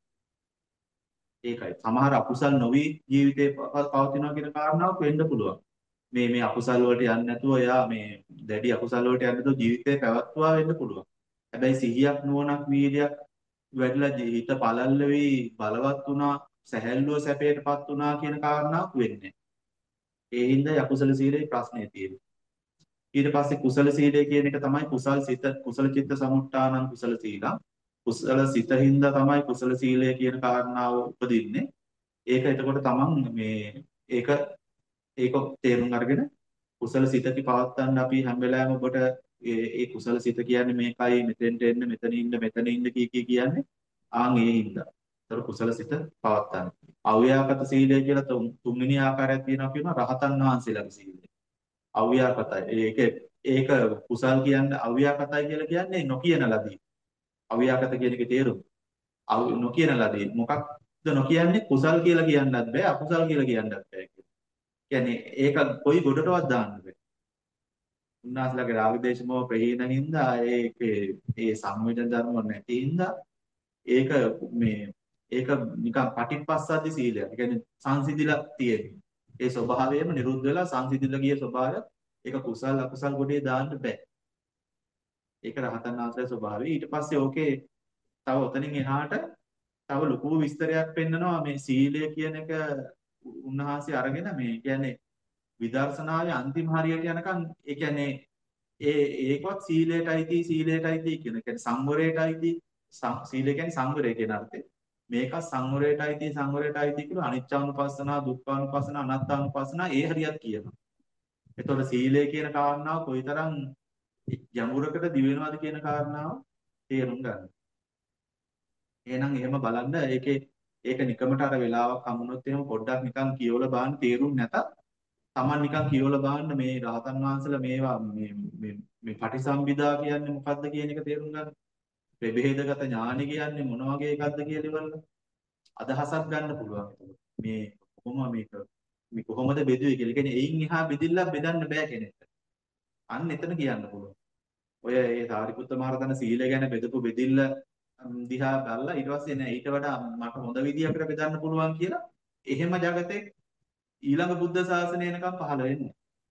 ඒකයි. සමහර අකුසල් නොවි ජීවිතේ පවතිනවා කියන කාරණාවක් වෙන්න පුළුවන්. මේ මේ අකුසල් වලට යන්නේ නැතුව එයා මේ දැඩි අකුසල් වලට යන්නේ නැතුව ජීවිතේ පැවැත්වුවා වෙන්න පුළුවන්. හැබැයි සිහියක් නුවණක් වීර්යයක් වැඩිලා හිත පළල් වෙවි බලවත් වුණා, සැහැල්ලුව සැපයටපත් වුණා කියන කාරණාවක් වෙන්නේ. ඒ හින්දා අකුසල සීලේ ප්‍රශ්නේ තියෙන්නේ. ඊට පස්සේ කුසල සීලය කියන එක තමයි කුසල් සිත කුසල චිත්ත සමුට්ඨානං කුසල සීලං. කුසල සිත හින්දා තමයි කුසල සීලය කියන කාරණාව උපදින්නේ. ඒක එතකොට තමන් මේ ඒක ඒක තේරුම් අරගෙන කුසල සිතක පවත්තන්න අපි හැම වෙලාවෙම ඔබට ඒ කුසල සිත කියන්නේ මේකයි මෙතෙන්ට එන්න මෙතන ඉන්න මෙතන ඉන්න කී කී කියන්නේ ආන් ඒ හින්දා. ඒතර කුසල සිත පවත්තන්න. අව්‍යාකත සීලය කියලා තුන්වෙනි ආකාරයක් තියෙනවා කියනවා රහතන් වහන්සේලාගේ සීලය. අව්‍යාකතයි. ඒක ඒක කුසල් කියන්නේ අව්‍යාකතයි කියලා කියන්නේ නොකියන ලදී. අව්‍යාකත කියන එකේ තේරුම. අව නොකියන ලදී. මොකක්ද නොකියන්නේ? කුසල් කියලා කියන්නත් බෑ, අකුසල් කියලා කියන්නත් බෑ. කියන්නේ ඒක කොයි ගොඩටවත් දාන්න බෑ. උන්වහන්සේලාගේ රාග දේශ මොහ ප්‍රහීන හින්දා ඒකේ ඒ සංවේදන ධර්ම නැති හින්දා ඒක මේ ඒක නිකන් පටිපස්සද්දි සීලයක්. ඒ කියන්නේ සංසිඳිලා තියෙන්නේ. ඒ ස්වභාවයම නිරුද්ධ වෙලා සංසිඳිලා ගිය ස්වභාවය ඒක කුසල් අකුසල් ගොඩේ දාන්න බෑ. ඒක රහතන් වහන්සේගේ ස්වභාවය. ඊට පස්සේ ඕකේ තව උතනින් එහාට තව ලොකු විස්තරයක් පෙන්නනවා මේ සීලය කියන එක උන්වහන්සේ අරගෙන මේ කියන්නේ විදර්ශනාවේ අන්තිම හරියට යනකම් ඒ කියන්නේ ඒ ඒකවත් සීලයටයි සීලයටයි කියන. ඒ කියන්නේ සංවරයටයි සීලය කියන්නේ සංවරය කියන අර්ථය. මේක සංවරයටයි සංවරයටයි කියලා අනිච්චානුපස්සනා, දුක්ඛානුපස්සනා, අනාත්මානුපස්සනා ඒ හරියට කියනවා. එතකොට සීලය කියන කාරණාව කොයිතරම් යමුරකට දිවෙනවද කියන කාරණාව තේරුම් ගන්න. එහෙනම් එහෙම බලන්න ඒකේ ඒක නිකමට අර වෙලාවක් හමුනොත් එහෙම පොඩ්ඩක් නිකන් කියවලා බලන්න තේරුම් නැතත් Taman නිකන් කියවලා බලන්න මේ රහතන් වහන්සේලා මේවා මේ මේ මේ පටිසම්භිදා කියන්නේ මොකද්ද කියන එක තේරුම් ගන්න. ප්‍රභේදගත ඥානෙ කියන්නේ මොන වගේ එකක්ද කියලා ඉවරලා අදහසක් ගන්න පුළුවන්. මේ කොහොම මේක මේ කොහොමද බෙදුවේ කියලා. කියන්නේ එයින් එහා බෙදිලා බෙදන්න බෑ කෙනෙක්ට. අන්න එතන කියන්න පුළුවන්. ඔය ඒ සාරිපුත්ත මහරහතන සීලය ගැන බෙදපු බෙදිල්ල දිහා බලලා ඊට පස්සේ නෑ ඊට වඩා මට හොඳ විදියකට බෙදන්න පුළුවන් කියලා එහෙම జగතේ ඊළඟ බුද්ධ ශාසනය එනකම් පහළ වෙන්නේ.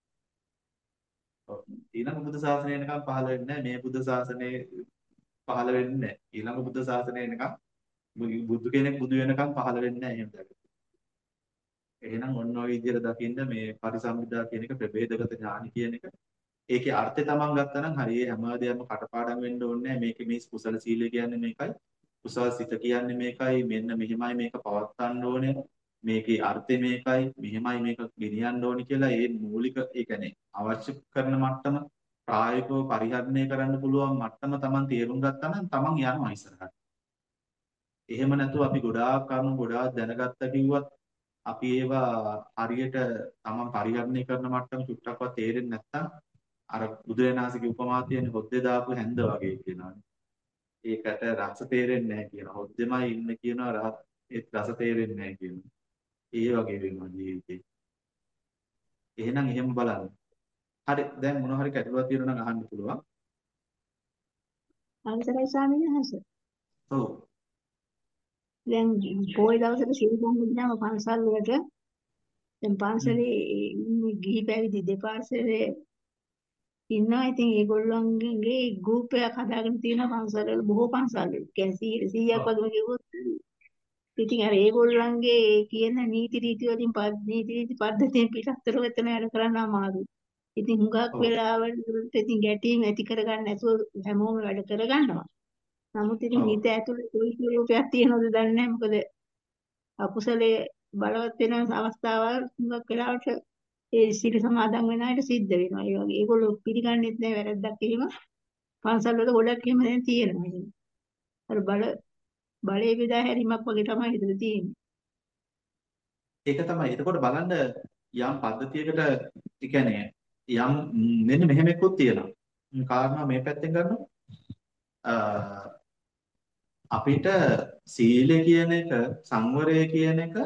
ඔව් ඊළඟ බුද්ධ ශාසනය එනකම් පහළ වෙන්නේ මේ බුද්ධ ශාසනය පහළ වෙන්නේ ඊළඟ බුද්ධ ශාසනය එනකම් බුදු කෙනෙක් බුදු වෙනකම් පහළ වෙන්නේ නැහැ එහෙම జగතේ. එහෙනම් ඔන්න ඔය විදියට දකින්න මේ පරිසම්පදා කියන එක ප්‍රභේදගත ඥාන කියන එක ඒකේ අර්ථය තමන් ගත්තා නම් හරි. ඒ හැමදේම කටපාඩම් වෙන්න ඕනේ නැහැ. මේකේ මේ කුසල සීලය කියන්නේ මේකයි. කුසල සිත කියන්නේ මේකයි. මෙන්න මෙහිමයි මේක පවත්වන්න ඕනේ. මේකේ අර්ථය මේකයි. මෙහෙමයි මේක ගෙනියන්න ඕනේ කියලා ඒ මූලික ඒ කියන්නේ අවශ්‍ය කරන මට්ටම ප්‍රායෝගිකව පරිහරණය කරන්න පුළුවන් මට්ටම තමන් තේරුම් ගත්තා නම් තමන් යනවා ඉස්සරහට. එහෙම නැතුව අපි ගොඩාක් කරුණු ගොඩාක් දැනගත්ත කිව්වත් අපි ඒවා හරියට තමන් පරිහරණය කරන මට්ටම චුට්ටක්වත් තේරෙන්නේ නැත්නම් අර බුදුරණාහිගේ උපමා තියෙන හොද්දේ දාපු හැන්ද වගේ කියනවානේ. ඒකට රස තේරෙන්නේ නැහැ කියනවා. හොද්දෙමයි ඉන්න කියනවා රස ඒත් රස තේරෙන්නේ නැහැ කියනවා. ඒ වගේ වෙනවා ජීවිතේ. එහෙනම් එහෙම බලන්න. හරි දැන් මොන හරි ගැටලුවක් තියෙනවා නම් අහන්න පුළුවන්. අවසරයි ස්වාමීන් වහන්සේ. ඔව්. දැන් පොයි දවසට සිල් ගන්නවා පන්සල් වලට. දැන් පන්සලේ ඉන්නේ ගිහි පැවිදි දෙපාර්ශ්වයේ ඉන්නවා. ඉතින් ඒගොල්ලන්ගේ ගෲප් එකක් හදාගෙන තියෙනවා පන්සල් වල බොහෝ පන්සල් වල. කියන්නේ සීයක් වගේ කිව්වොත්. ඉතින් අර ඒගොල්ලන්ගේ කියන නීති රීති වලින් පද නීති රීති පද්ධතියෙන් පිටස්තර වෙතන වැඩ කරන්න අමාරුයි. ඉතින් හුඟක් වෙලාවට ඉතින් ගැටීම් ඇති කරගන්න නැතුව හැමෝම වැඩ කරගන්නවා. නමුත් ඉතින් හිත ඇතුලේ කොයි ස්වරූපයක් තියෙනවද දන්නේ නැහැ. මොකද අකුසලයේ බලවත් වෙන අවස්ථාවල් හුඟක් වෙලාවට ඒ සීල සමාදන් වෙන අයට සිද්ධ වෙනවා. ඒ වගේ ඒගොල්ලෝ පිළිගන්නෙත් නැහැ වැරද්දක් එහෙම. පන්සල් වල ගොඩක් එහෙම දැන් තියෙනවා. ඉතින් අර බල බලයේ බෙදා හැරීමක් වගේ තමයි හිතේ තියෙන්නේ. ඒක තමයි. එතකොට බලන්න යම් පද්ධතියකට ඒ කියන්නේ යම් මෙන්න මෙහෙම එකකුත් තියෙනවා. කාරණා මේ පැත්තෙන් ගන්නවා. අපිට සීලය කියන එක සංවරය කියන එක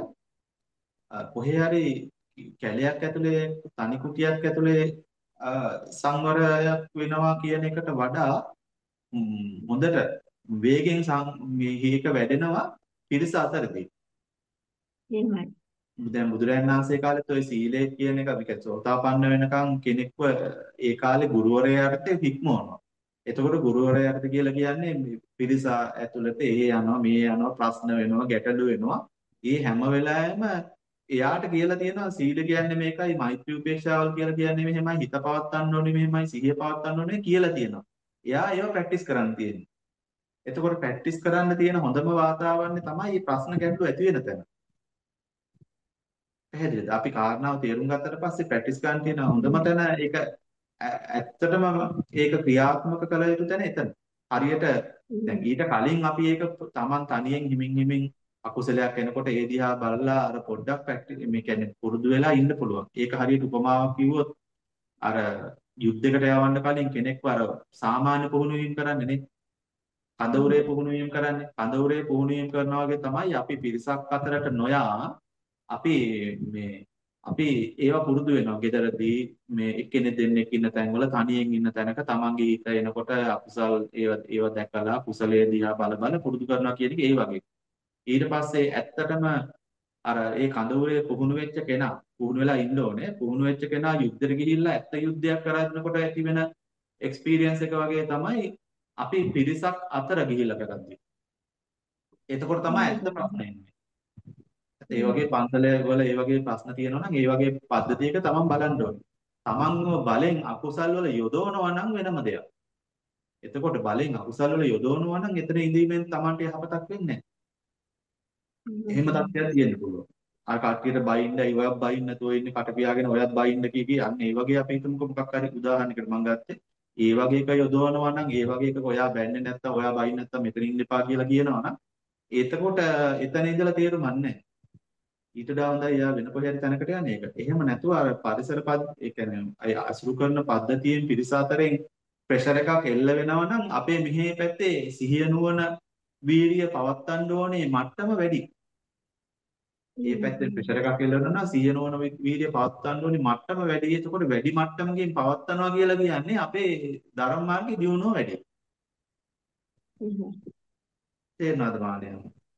කොහේ හරි කැලයක් ඇතුලේ තනි කුටියක් ඇතුලේ සංවරයක් වෙනවා කියන එකට වඩා හොඳට වේගෙන් මේක වැඩෙනවා පිරිස අතරදී. එහෙමයි. දැන් බුදුරජාණන් වහන්සේ කාලෙත් ওই සීලය කියන එක අපි කිය සෝතාපන්න වෙනකන් කෙනෙක්ව ඒ කාලේ ගුරුවරයාට හික්මවනවා. එතකොට ගුරුවරයාට කියලා කියන්නේ පිරිස ඇතුළත ඒ යනවා මේ යනවා ප්‍රශ්න වෙනවා ගැටලු වෙනවා. ඒ හැම වෙලාවෙම එයාට කියලා තියෙනවා සීල කියන්නේ මේකයි මෛත්‍රී උපේක්ෂාවල් කියලා කියන්නේ මෙහෙමයි හිත පවත්වන්න ඕනේ මෙහෙමයි සිහිය පවත්වන්න ඕනේ කියලා තියෙනවා. එයා ඒව ප්‍රැක්ටිස් කරන්න තියෙන්නේ. එතකොට ප්‍රැක්ටිස් කරන්න තියෙන හොඳම වාතාවරණය තමයි මේ ප්‍රශ්න ගැටලු ඇති වෙන තැන. පැහැදිලිද? අපි කාරණාව තේරුම් ගත්තට පස්සේ ප්‍රැක්ටිස් ගන්න තියෙන හොඳම තැන ඒක ඇත්තටම ඒක ක්‍රියාත්මක කළ යුතු තැන එතන. හරියට දැන් ඊට කලින් අපි ඒක Taman තනියෙන් හිමින් හිමින් අකුසලයක් එනකොට ඒ දිහා බලලා අර පොඩ්ඩක් ප්‍රැක්ටිස් මේ කියන්නේ පුරුදු වෙලා ඉන්න පුළුවන්. ඒක හරියට උපමාවක් කිව්වොත් අර යුද්ධයකට යවන්න කලින් කෙනෙක්ව අර සාමාන්‍ය පුහුණු වීම කරන්නේ නේ. කඳවුරේ පුහුණු වීම කරන්නේ. කඳවුරේ පුහුණු වීම කරනවා වගේ තමයි අපි පිරිසක් අතරට නොයා අපි මේ අපි ඒවා පුරුදු වෙනවා. ගෙදරදී මේ එක්කෙනෙක් දෙන්නෙක් ඉන්න තැන්වල තනියෙන් ඉන්න තැනක තමන්ගේ හිත එනකොට අකුසල් ඒව ඒව දැකලා කුසලයේ දිහා බල බල පුරුදු කරනවා කියන එක ඒ වගේ. ඊට පස්සේ ඇත්තටම අර ඒ කඳවුරේ පුහුණු වෙච්ච කෙනා පුහුණු වෙලා ඉන්න ඕනේ. පුහුණු වෙච්ච කෙනා යුද්ධෙට ගිහිල්ලා ඇත්ත යුද්ධයක් කරනකොට ඇති වෙන එක්ස්පීරියන්ස් එක වගේ තමයි අපි පිරිසක් අතර ගිහිල්ලා කරන්නේ. එතකොට තමයි ඇත්ත ප්‍රශ්න එන්නේ. ඒ වගේ පන්සලේ වල ඒ වගේ ප්‍රශ්න තියෙනවා නම් ඒ වගේ පද්ධතියක තමන් බලන්න ඕනේ. තමන්ව බලෙන් අකුසල් වල යොදවනවා නම් වෙනම දෙයක්. එතකොට බලෙන් අකුසල් වල යොදවනවා නම් එතන ඉඳීමෙන් තමන්ට යහපතක් වෙන්නේ නැහැ. එහෙම තත්ත්වයක් තියෙන්න පුළුවන්. අර කට්ටියට බයින්න ඉවක් බයින්න නැතුව ඉන්නේ කට පියාගෙන ඔයත් බයින්න කී කී අන්න ඒ වගේ අපි හිතමුකෝ මොකක් හරි උදාහරණයකට මම ගත්තේ. ඒ වගේ එක යොදවනවා නම් ඒ වගේ එකක ඔයා බැන්නේ නැත්තම් ඔයා බයින්න නැත්තම් මෙතන ඉන්න එපා කියලා කියනවා නම් එතකොට එතන ඉඳලා තේරුමක් නැහැ. ඊට වඩා හොඳයි යා වෙන කොහේ හරි තැනකට යන්නේ ඒක. එහෙම නැතුව අර පරිසර පද ඒ කියන්නේ අය අසුරු කරන පද්ධතියෙන් පිරිස අතරින් ප්‍රෙෂර් එකක් එල්ල වෙනවා නම් අපේ මෙහි පැත්තේ සිහිය නුවණ වීර්ය පවත්වන්න ඕනේ මට්ටම වැඩි. මේ පැත්තේ ප්‍රෙෂර් එකක් එල්ල වෙනවා නම් සිහිය නුවණ වීර්ය පවත්වන්න ඕනේ මට්ටම වැඩි. එතකොට වැඩි මට්ටමකින් පවත්වනවා කියලා කියන්නේ අපේ ධර්ම මාර්ගයේ දියුණුව වැඩි. තේරුණාද මානේ?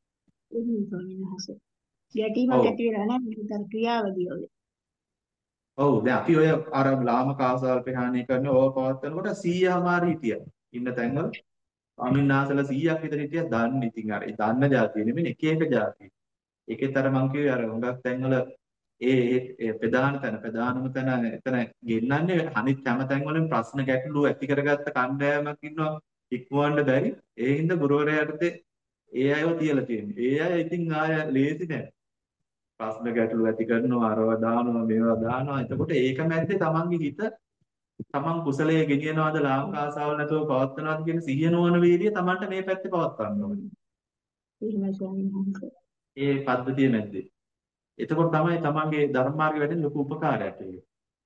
ගැටීමක් ඇති වෙලා නැහැ මේක ක්‍රියාවලිය වල. ඔව් දැන් අපි ඔය අර ලාමක ආසාවල් ප්‍රහාණය කරන ඕව පවත්වනකොට සීයාමාර හිටියා. ඉන්න තැන්වල ස්වාමින්වහන්සේලා සීයක් විතර හිටියා දන්න ඉතින් අර දන්න જાතිය නෙමෙයි එක එක જાතිය. ඒකෙත් අර මං කිව්වේ අර හුඟක් තැන්වල ඒ ඒ ප්‍රධාන තැන ප්‍රධානම තැන එතන ගෙන්නන්නේ අනිත් හැම තැන් වලින් ප්‍රශ්න ගැටලු ඇති කරගත්ත කණ්ඩායමක් ඉන්නවා ඉක්මවන්න බැරි. ඒ හින්දා ගුරුවරයාට ඒ අයව තියලා තියෙන්නේ. ඒ අය ඉතින් ආය ලේසි නෑ. ප්‍රශ්න ගැටලු ඇති කරනවා අරව දානවා මේවා දානවා. එතකොට ඒක මැද්දේ තමන්ගේ හිත තමන් කුසලයේ ගෙනියනවාද ලාභ ආසාවල් නැතුව පවත්වනවාද කියන සිහිය නොවන වීර්යය තමන්ට මේ පැත්තේ පවත්වන්න ඕනේ. එහෙමයි ස්වාමීන් වහන්සේ. ඒ පද්ධතිය මැද්දේ. එතකොට තමයි තමන්ගේ ධර්ම මාර්ගේ වැඩෙන ලොකු උපකාරයක් ඒක.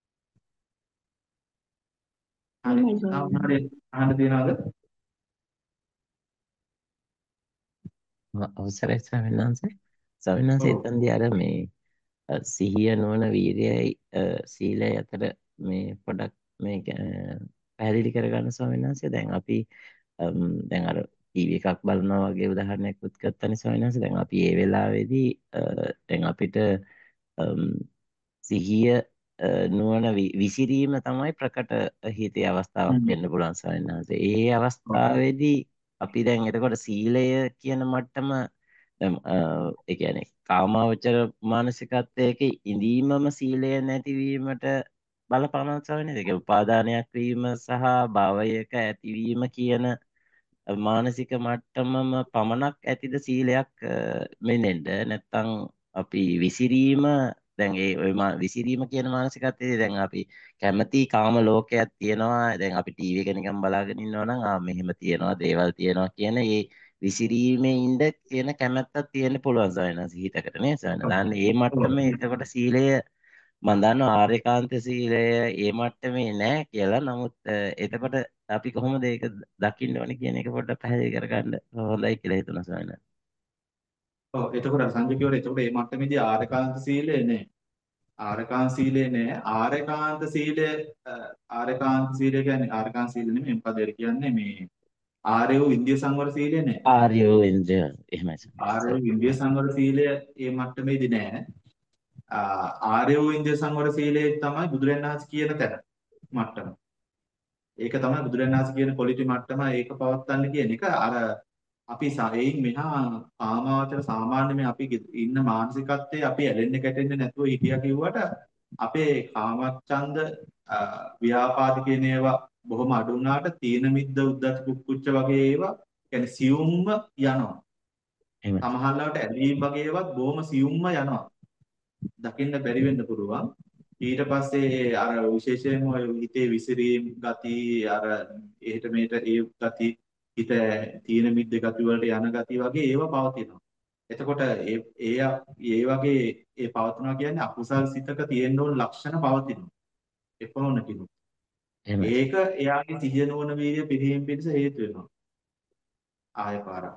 හරි. එහෙමයි ස්වාමීන් හරි. අහන්න තියනවාද? අවසරයි ස්වාමීන් වහන්සේ. ස්වාමීන් වහන්සේ ඔව්. එතනදී අර මේ අ, සිහිය නොවන වීර්යයයි අ, සීලයයි අතර මේ පොඩක් මේ අ, පැහැදිලි කරගන්න ස්වාමීන් වහන්සේ. දැන් අපි අම්, දැන් අර ටීවී එකක් බලනවා වගේ උදාහරණයක් උත් ගත්තනේ ස්වාමීන් වහන්සේ. දැන් අපි ඒ වෙලාවේදී අ, දැන් අපිට අම්, සිහිය අ, නුවණ වි- විසිරීම තමයි ප්‍රකට හිතේ අවස්ථාවක් හ්ම්. වෙන්න පුළුවන් ස්වාමීන් වහන්සේ. ඒ ඔව්. අවස්ථාවේදී අපි දැන් එතකොට සීලය කියන මට්ටම දැන් අ, ඒ කියන්නේ කාමාවචර මානසිකත්වයක ඉඳීමම සීලය නැතිවීමට බලපානවා ස්වාමීන් වහන්සේ. ඒක උපාදානයක් වීම සහ භවයක ඇතිවීම කියන මානසික මට්ටමම පමණක් ඇතිද සීලයක් අ, මෙන්නේද නැත්නම් අපි විසිරීම දැන් ඒ ඔය මා- විසිරීම කියන මානසිකත්වයේ දැන් අපි කැමති කාම ලෝකයක් තියෙනවා. දැන් අපි ටීවී එක නිකන් බලාගෙන ඉන්නවා නම් ආ මෙහෙම තියෙනවා දේවල් තියෙනවා කියන ඒ විසිරීමේ ඉඳ කියන කැමැත්තක් තියෙන්න පුළුවන් සයනස හිතකට නේ සයන. ඔව්. දාන්න ඒ මට්ටමේ ඔව්. එතකොට සීලය මම දන්නවා ආර්යකාන්ත සීලය ඒ මට්ටමේ නෑ කියලා. නමුත් අ, එතකොට අපි කොහොමද ඒක දකින්න ඕනේ කියන එක පොඩ්ඩක් පැහැදිලි කරගන්න හොඳයි කියලා හිතුණා සයන. ඔව්. එතකොට සංජය කියවල එතකොට මේ මට්ටමේදී ආරකාන්ත සීලය නෑ. ආරකාන්ත සීලය නෑ. ආරකාන්ත සීලය අ, ආරකාන්ත සීලය කියන්නේ ආරකාන්ත සීල නෙමෙයි මොකද කියන්නේ මේ ආර්ය වූ ඉන්දිය සංවර සීලය නෑ. ආර්යෝ ඉන්ද්‍රිය එහෙමයි ආර්ය සයන. වූ ඉන්දිය සංවර සීලය මේ මට්ටමේදී නෑ. ආ, ආර්ය වූ ඉන්දිය සංවර සීලය තමයි බුදුරජාණන් වහන්සේ කියන තැන මට්ටම. ඒක තමයි බුදුරජාණන් වහන්සේ කියන ක්වොලිටි මට්ටම ඒක පවත්වන්න කියන එක අර අපි සාරයෙන් මෙහා කාමාවචර සාමාන්‍ය මේ අපි ඉන්න මානසිකත්වයේ අපි ඇලෙන්න ගැටෙන්න නැතුව හිටියා කිව්වට අපේ කාමච්ඡන්ද අ, ව්‍යාපාද කියන ඒවා බොහොම අඩු වුණාට තීන මිද්ද උද්ධච්ච කුක්කුච්ච වගේ ඒවා කියන්නේ සියුම්ම යනවා. එහෙමයි. සමහරවිට ඇලීම් වගේ ඒවාත් බොහොම සියුම්ම යනවා. දකින්න බැරි වෙන්න පුළුවන්. ඊට පස්සේ අර විශේෂයෙන්ම ඔය හිතේ විසිරීම් ගති අර එහෙට මෙහෙට ඒ ගති හිත තීන මිද්ද ගති වලට යන ගති වගේ ඒවා පවතිනවා. එතකොට ඒ ඒ ඒ වගේ ඒ පවතිනවා කියන්නේ අකුසල් සිතක තියෙන ඕන ලක්ෂණ පවතිනවා. එපමණකිනු. එහෙමයි. ඒක එයාගේ සිහිය නොවන වීර්ය පිරීම පිණිස හේතු වෙනවා. ආය පාරක්.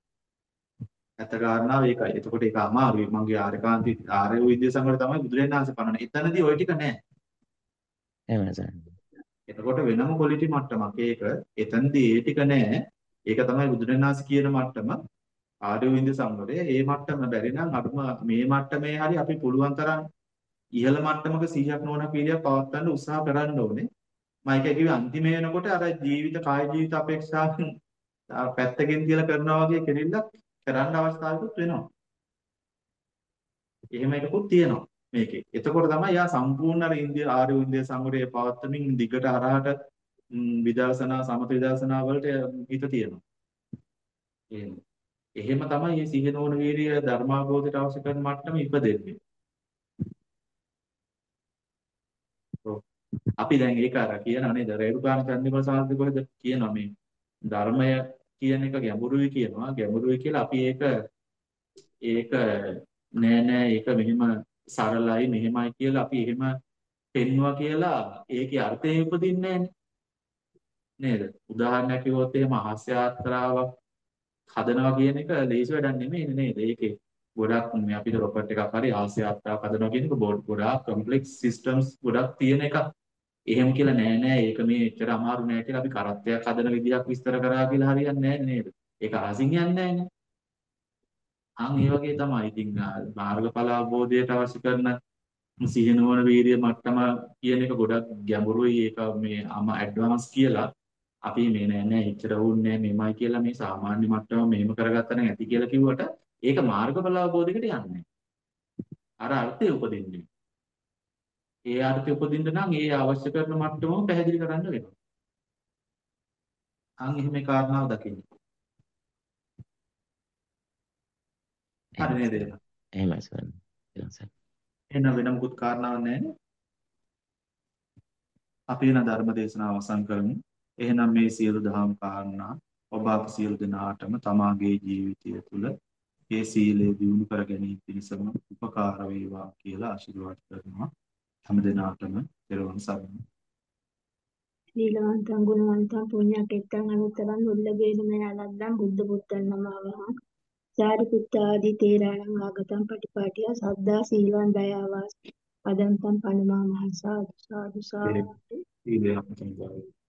ඇත්ත කාරණාව ඒකයි. එතකොට ඒක අමාරුයි. මගේ ආරකාන්ති ආර්ය විද්‍යා සංවර තමයි බුදුරජාණන් වහන්සේ පනන. එතනදී ওই ටික නැහැ. එහෙමයි සයන. එතකොට වෙනම ක්වොලිටි මට්ටමක් ඒක. එතනදී ඒ ටික නැහැ. ඒක තමයි බුදුරජාණන් වහන්සේ කියන මට්ටම. ආර්ය විද්‍යා සංවරය. ඒ මට්ටම බැරි නම් අඩුම මේ මට්ටමේ හරි අපි පුළුවන් තරම් ඉහළ මට්ටමක සිහියක් නොවන පීඩියක් පවත්වන්න උත්සාහ කරන්න ඕනේ. මම ඒක කිව්වේ අන්තිමේ වෙනකොට අර ජීවිත කාය ජීවිත අපේක්ෂාවෙන් පැත්තකින් තියලා කරනවා වගේ කෙරෙල්ලක් කරන්න අවස්ථාවකුත් වෙනවා. එහෙම එකකුත් තියෙනවා මේකේ. එතකොට තමයි යා සම්පූර්ණ අර ඉන්දිය ආර්ය ඉන්දිය සංවරයේ පවත්වමින් දිගට හරහට ම්, විදර්ශනා සමත විදර්ශනා වලට හිත තියෙනවා. එහෙම. එහෙම තමයි මේ සිහින ඕන වීර්ය ධර්මාභෝධයට අවශ්‍ය කරන මට්ටම ඉපදෙන්නේ. ඔව්. අපි දැන් ඒක අර කියනවා නේද? රේරුකාණ චන්දිමල සාහිත්‍ය කොහෙද කියනවා මේ ධර්මය කියන එක ගැඹුරුයි කියනවා. ගැඹුරුයි කියලා අපි ඒක ඒක නෑ නෑ ඒක මෙහෙම සරලයි මෙහෙමයි කියලා අපි එහෙම පෙන්නවා කියලා ඒකේ අර්ථය උපදින්නේ නේද? උදාහරණයක් කිව්වොත් එහෙම හාස්‍යයාත්‍රාවක් හදනවා කියන එක ලේසි වැඩක් නෙමෙයි නේද? ඒකේ ගොඩක් මේ අපිට රොකට් එකක් හරි හාස්‍යයාත්‍රාවක් හදනවා කියන එක ගොඩාක් කොම්ප්ලෙක්ස් සිස්ටම්ස් ගොඩක් තියෙන එකක්. එහෙම කියලා නෑ නෑ ඒක මේ එච්චර අමාරු නෑ කියලා අපි කරත්තයක් හදන විදියක් විස්තර කරා කියලා හරියන්නේ නෑ නේද? ඒක අහසින් යන්නේ නෑනේ. අන් ඒ වගේ තමයි ඉතින් මාර්ගඵල අවබෝධයට අවශ්‍ය කරන සිහිනුවන වීර්ය මට්ටම කියන එක ගොඩක් ගැඹුරුයි. ඒක මේ අම ඇඩ්වාන්ස් කියලා අපි මේ නෑ නෑ එච්චර වුන්නේ නෑ මෙමය කියලා මේ සාමාන්‍ය මට්ටම මෙහෙම කරගත්තා නම් ඇති කියලා කිව්වට ඒක මාර්ගඵල අවබෝධයකට යන්නේ. අර අර්ථය උපදින්නේ. ඒ අර්ථය උපදින්න නම් ඒ අවශ්‍ය කරන මට්ටමම පැහැදිලි කරන්න වෙනවා. අන් එහෙම කාරණාව දකින්න. හරි එහෙමයි නේද? සර්. එහෙමයි සර්. එහෙනම් සර්. එහෙනම් වෙන මොකුත් කාරණාවක් නැහැ නේ? අපි එන ධර්ම දේශනාව අවසන් කරමු. එහෙනම් මේ සියලු දහම් කාරණා ඔබ අප සියලු දෙනාටම තමාගේ ජීවිතය තුළ ඒ සීලය දියුණු කර ගැනීම පිණිසම උපකාර වේවා කියලා ආශිර්වාද කරනවා. හැම දිනාටම පෙරවන් සරණයි. සීලවන්තං ගුණවන්තං පුඤ්ඤකෙත්තං අනුත්තරං උල්ලඝේන මයාලද්දං බුද්ධ පුත්තං නමවහං සාරිපුත්තාදි තේරාණං ආගතං පටිපාටිය සද්දා සීලං දයාවාස පදන්තං පනමාමහං සාදු සාදු ඒ සාදු සීලය අපතේ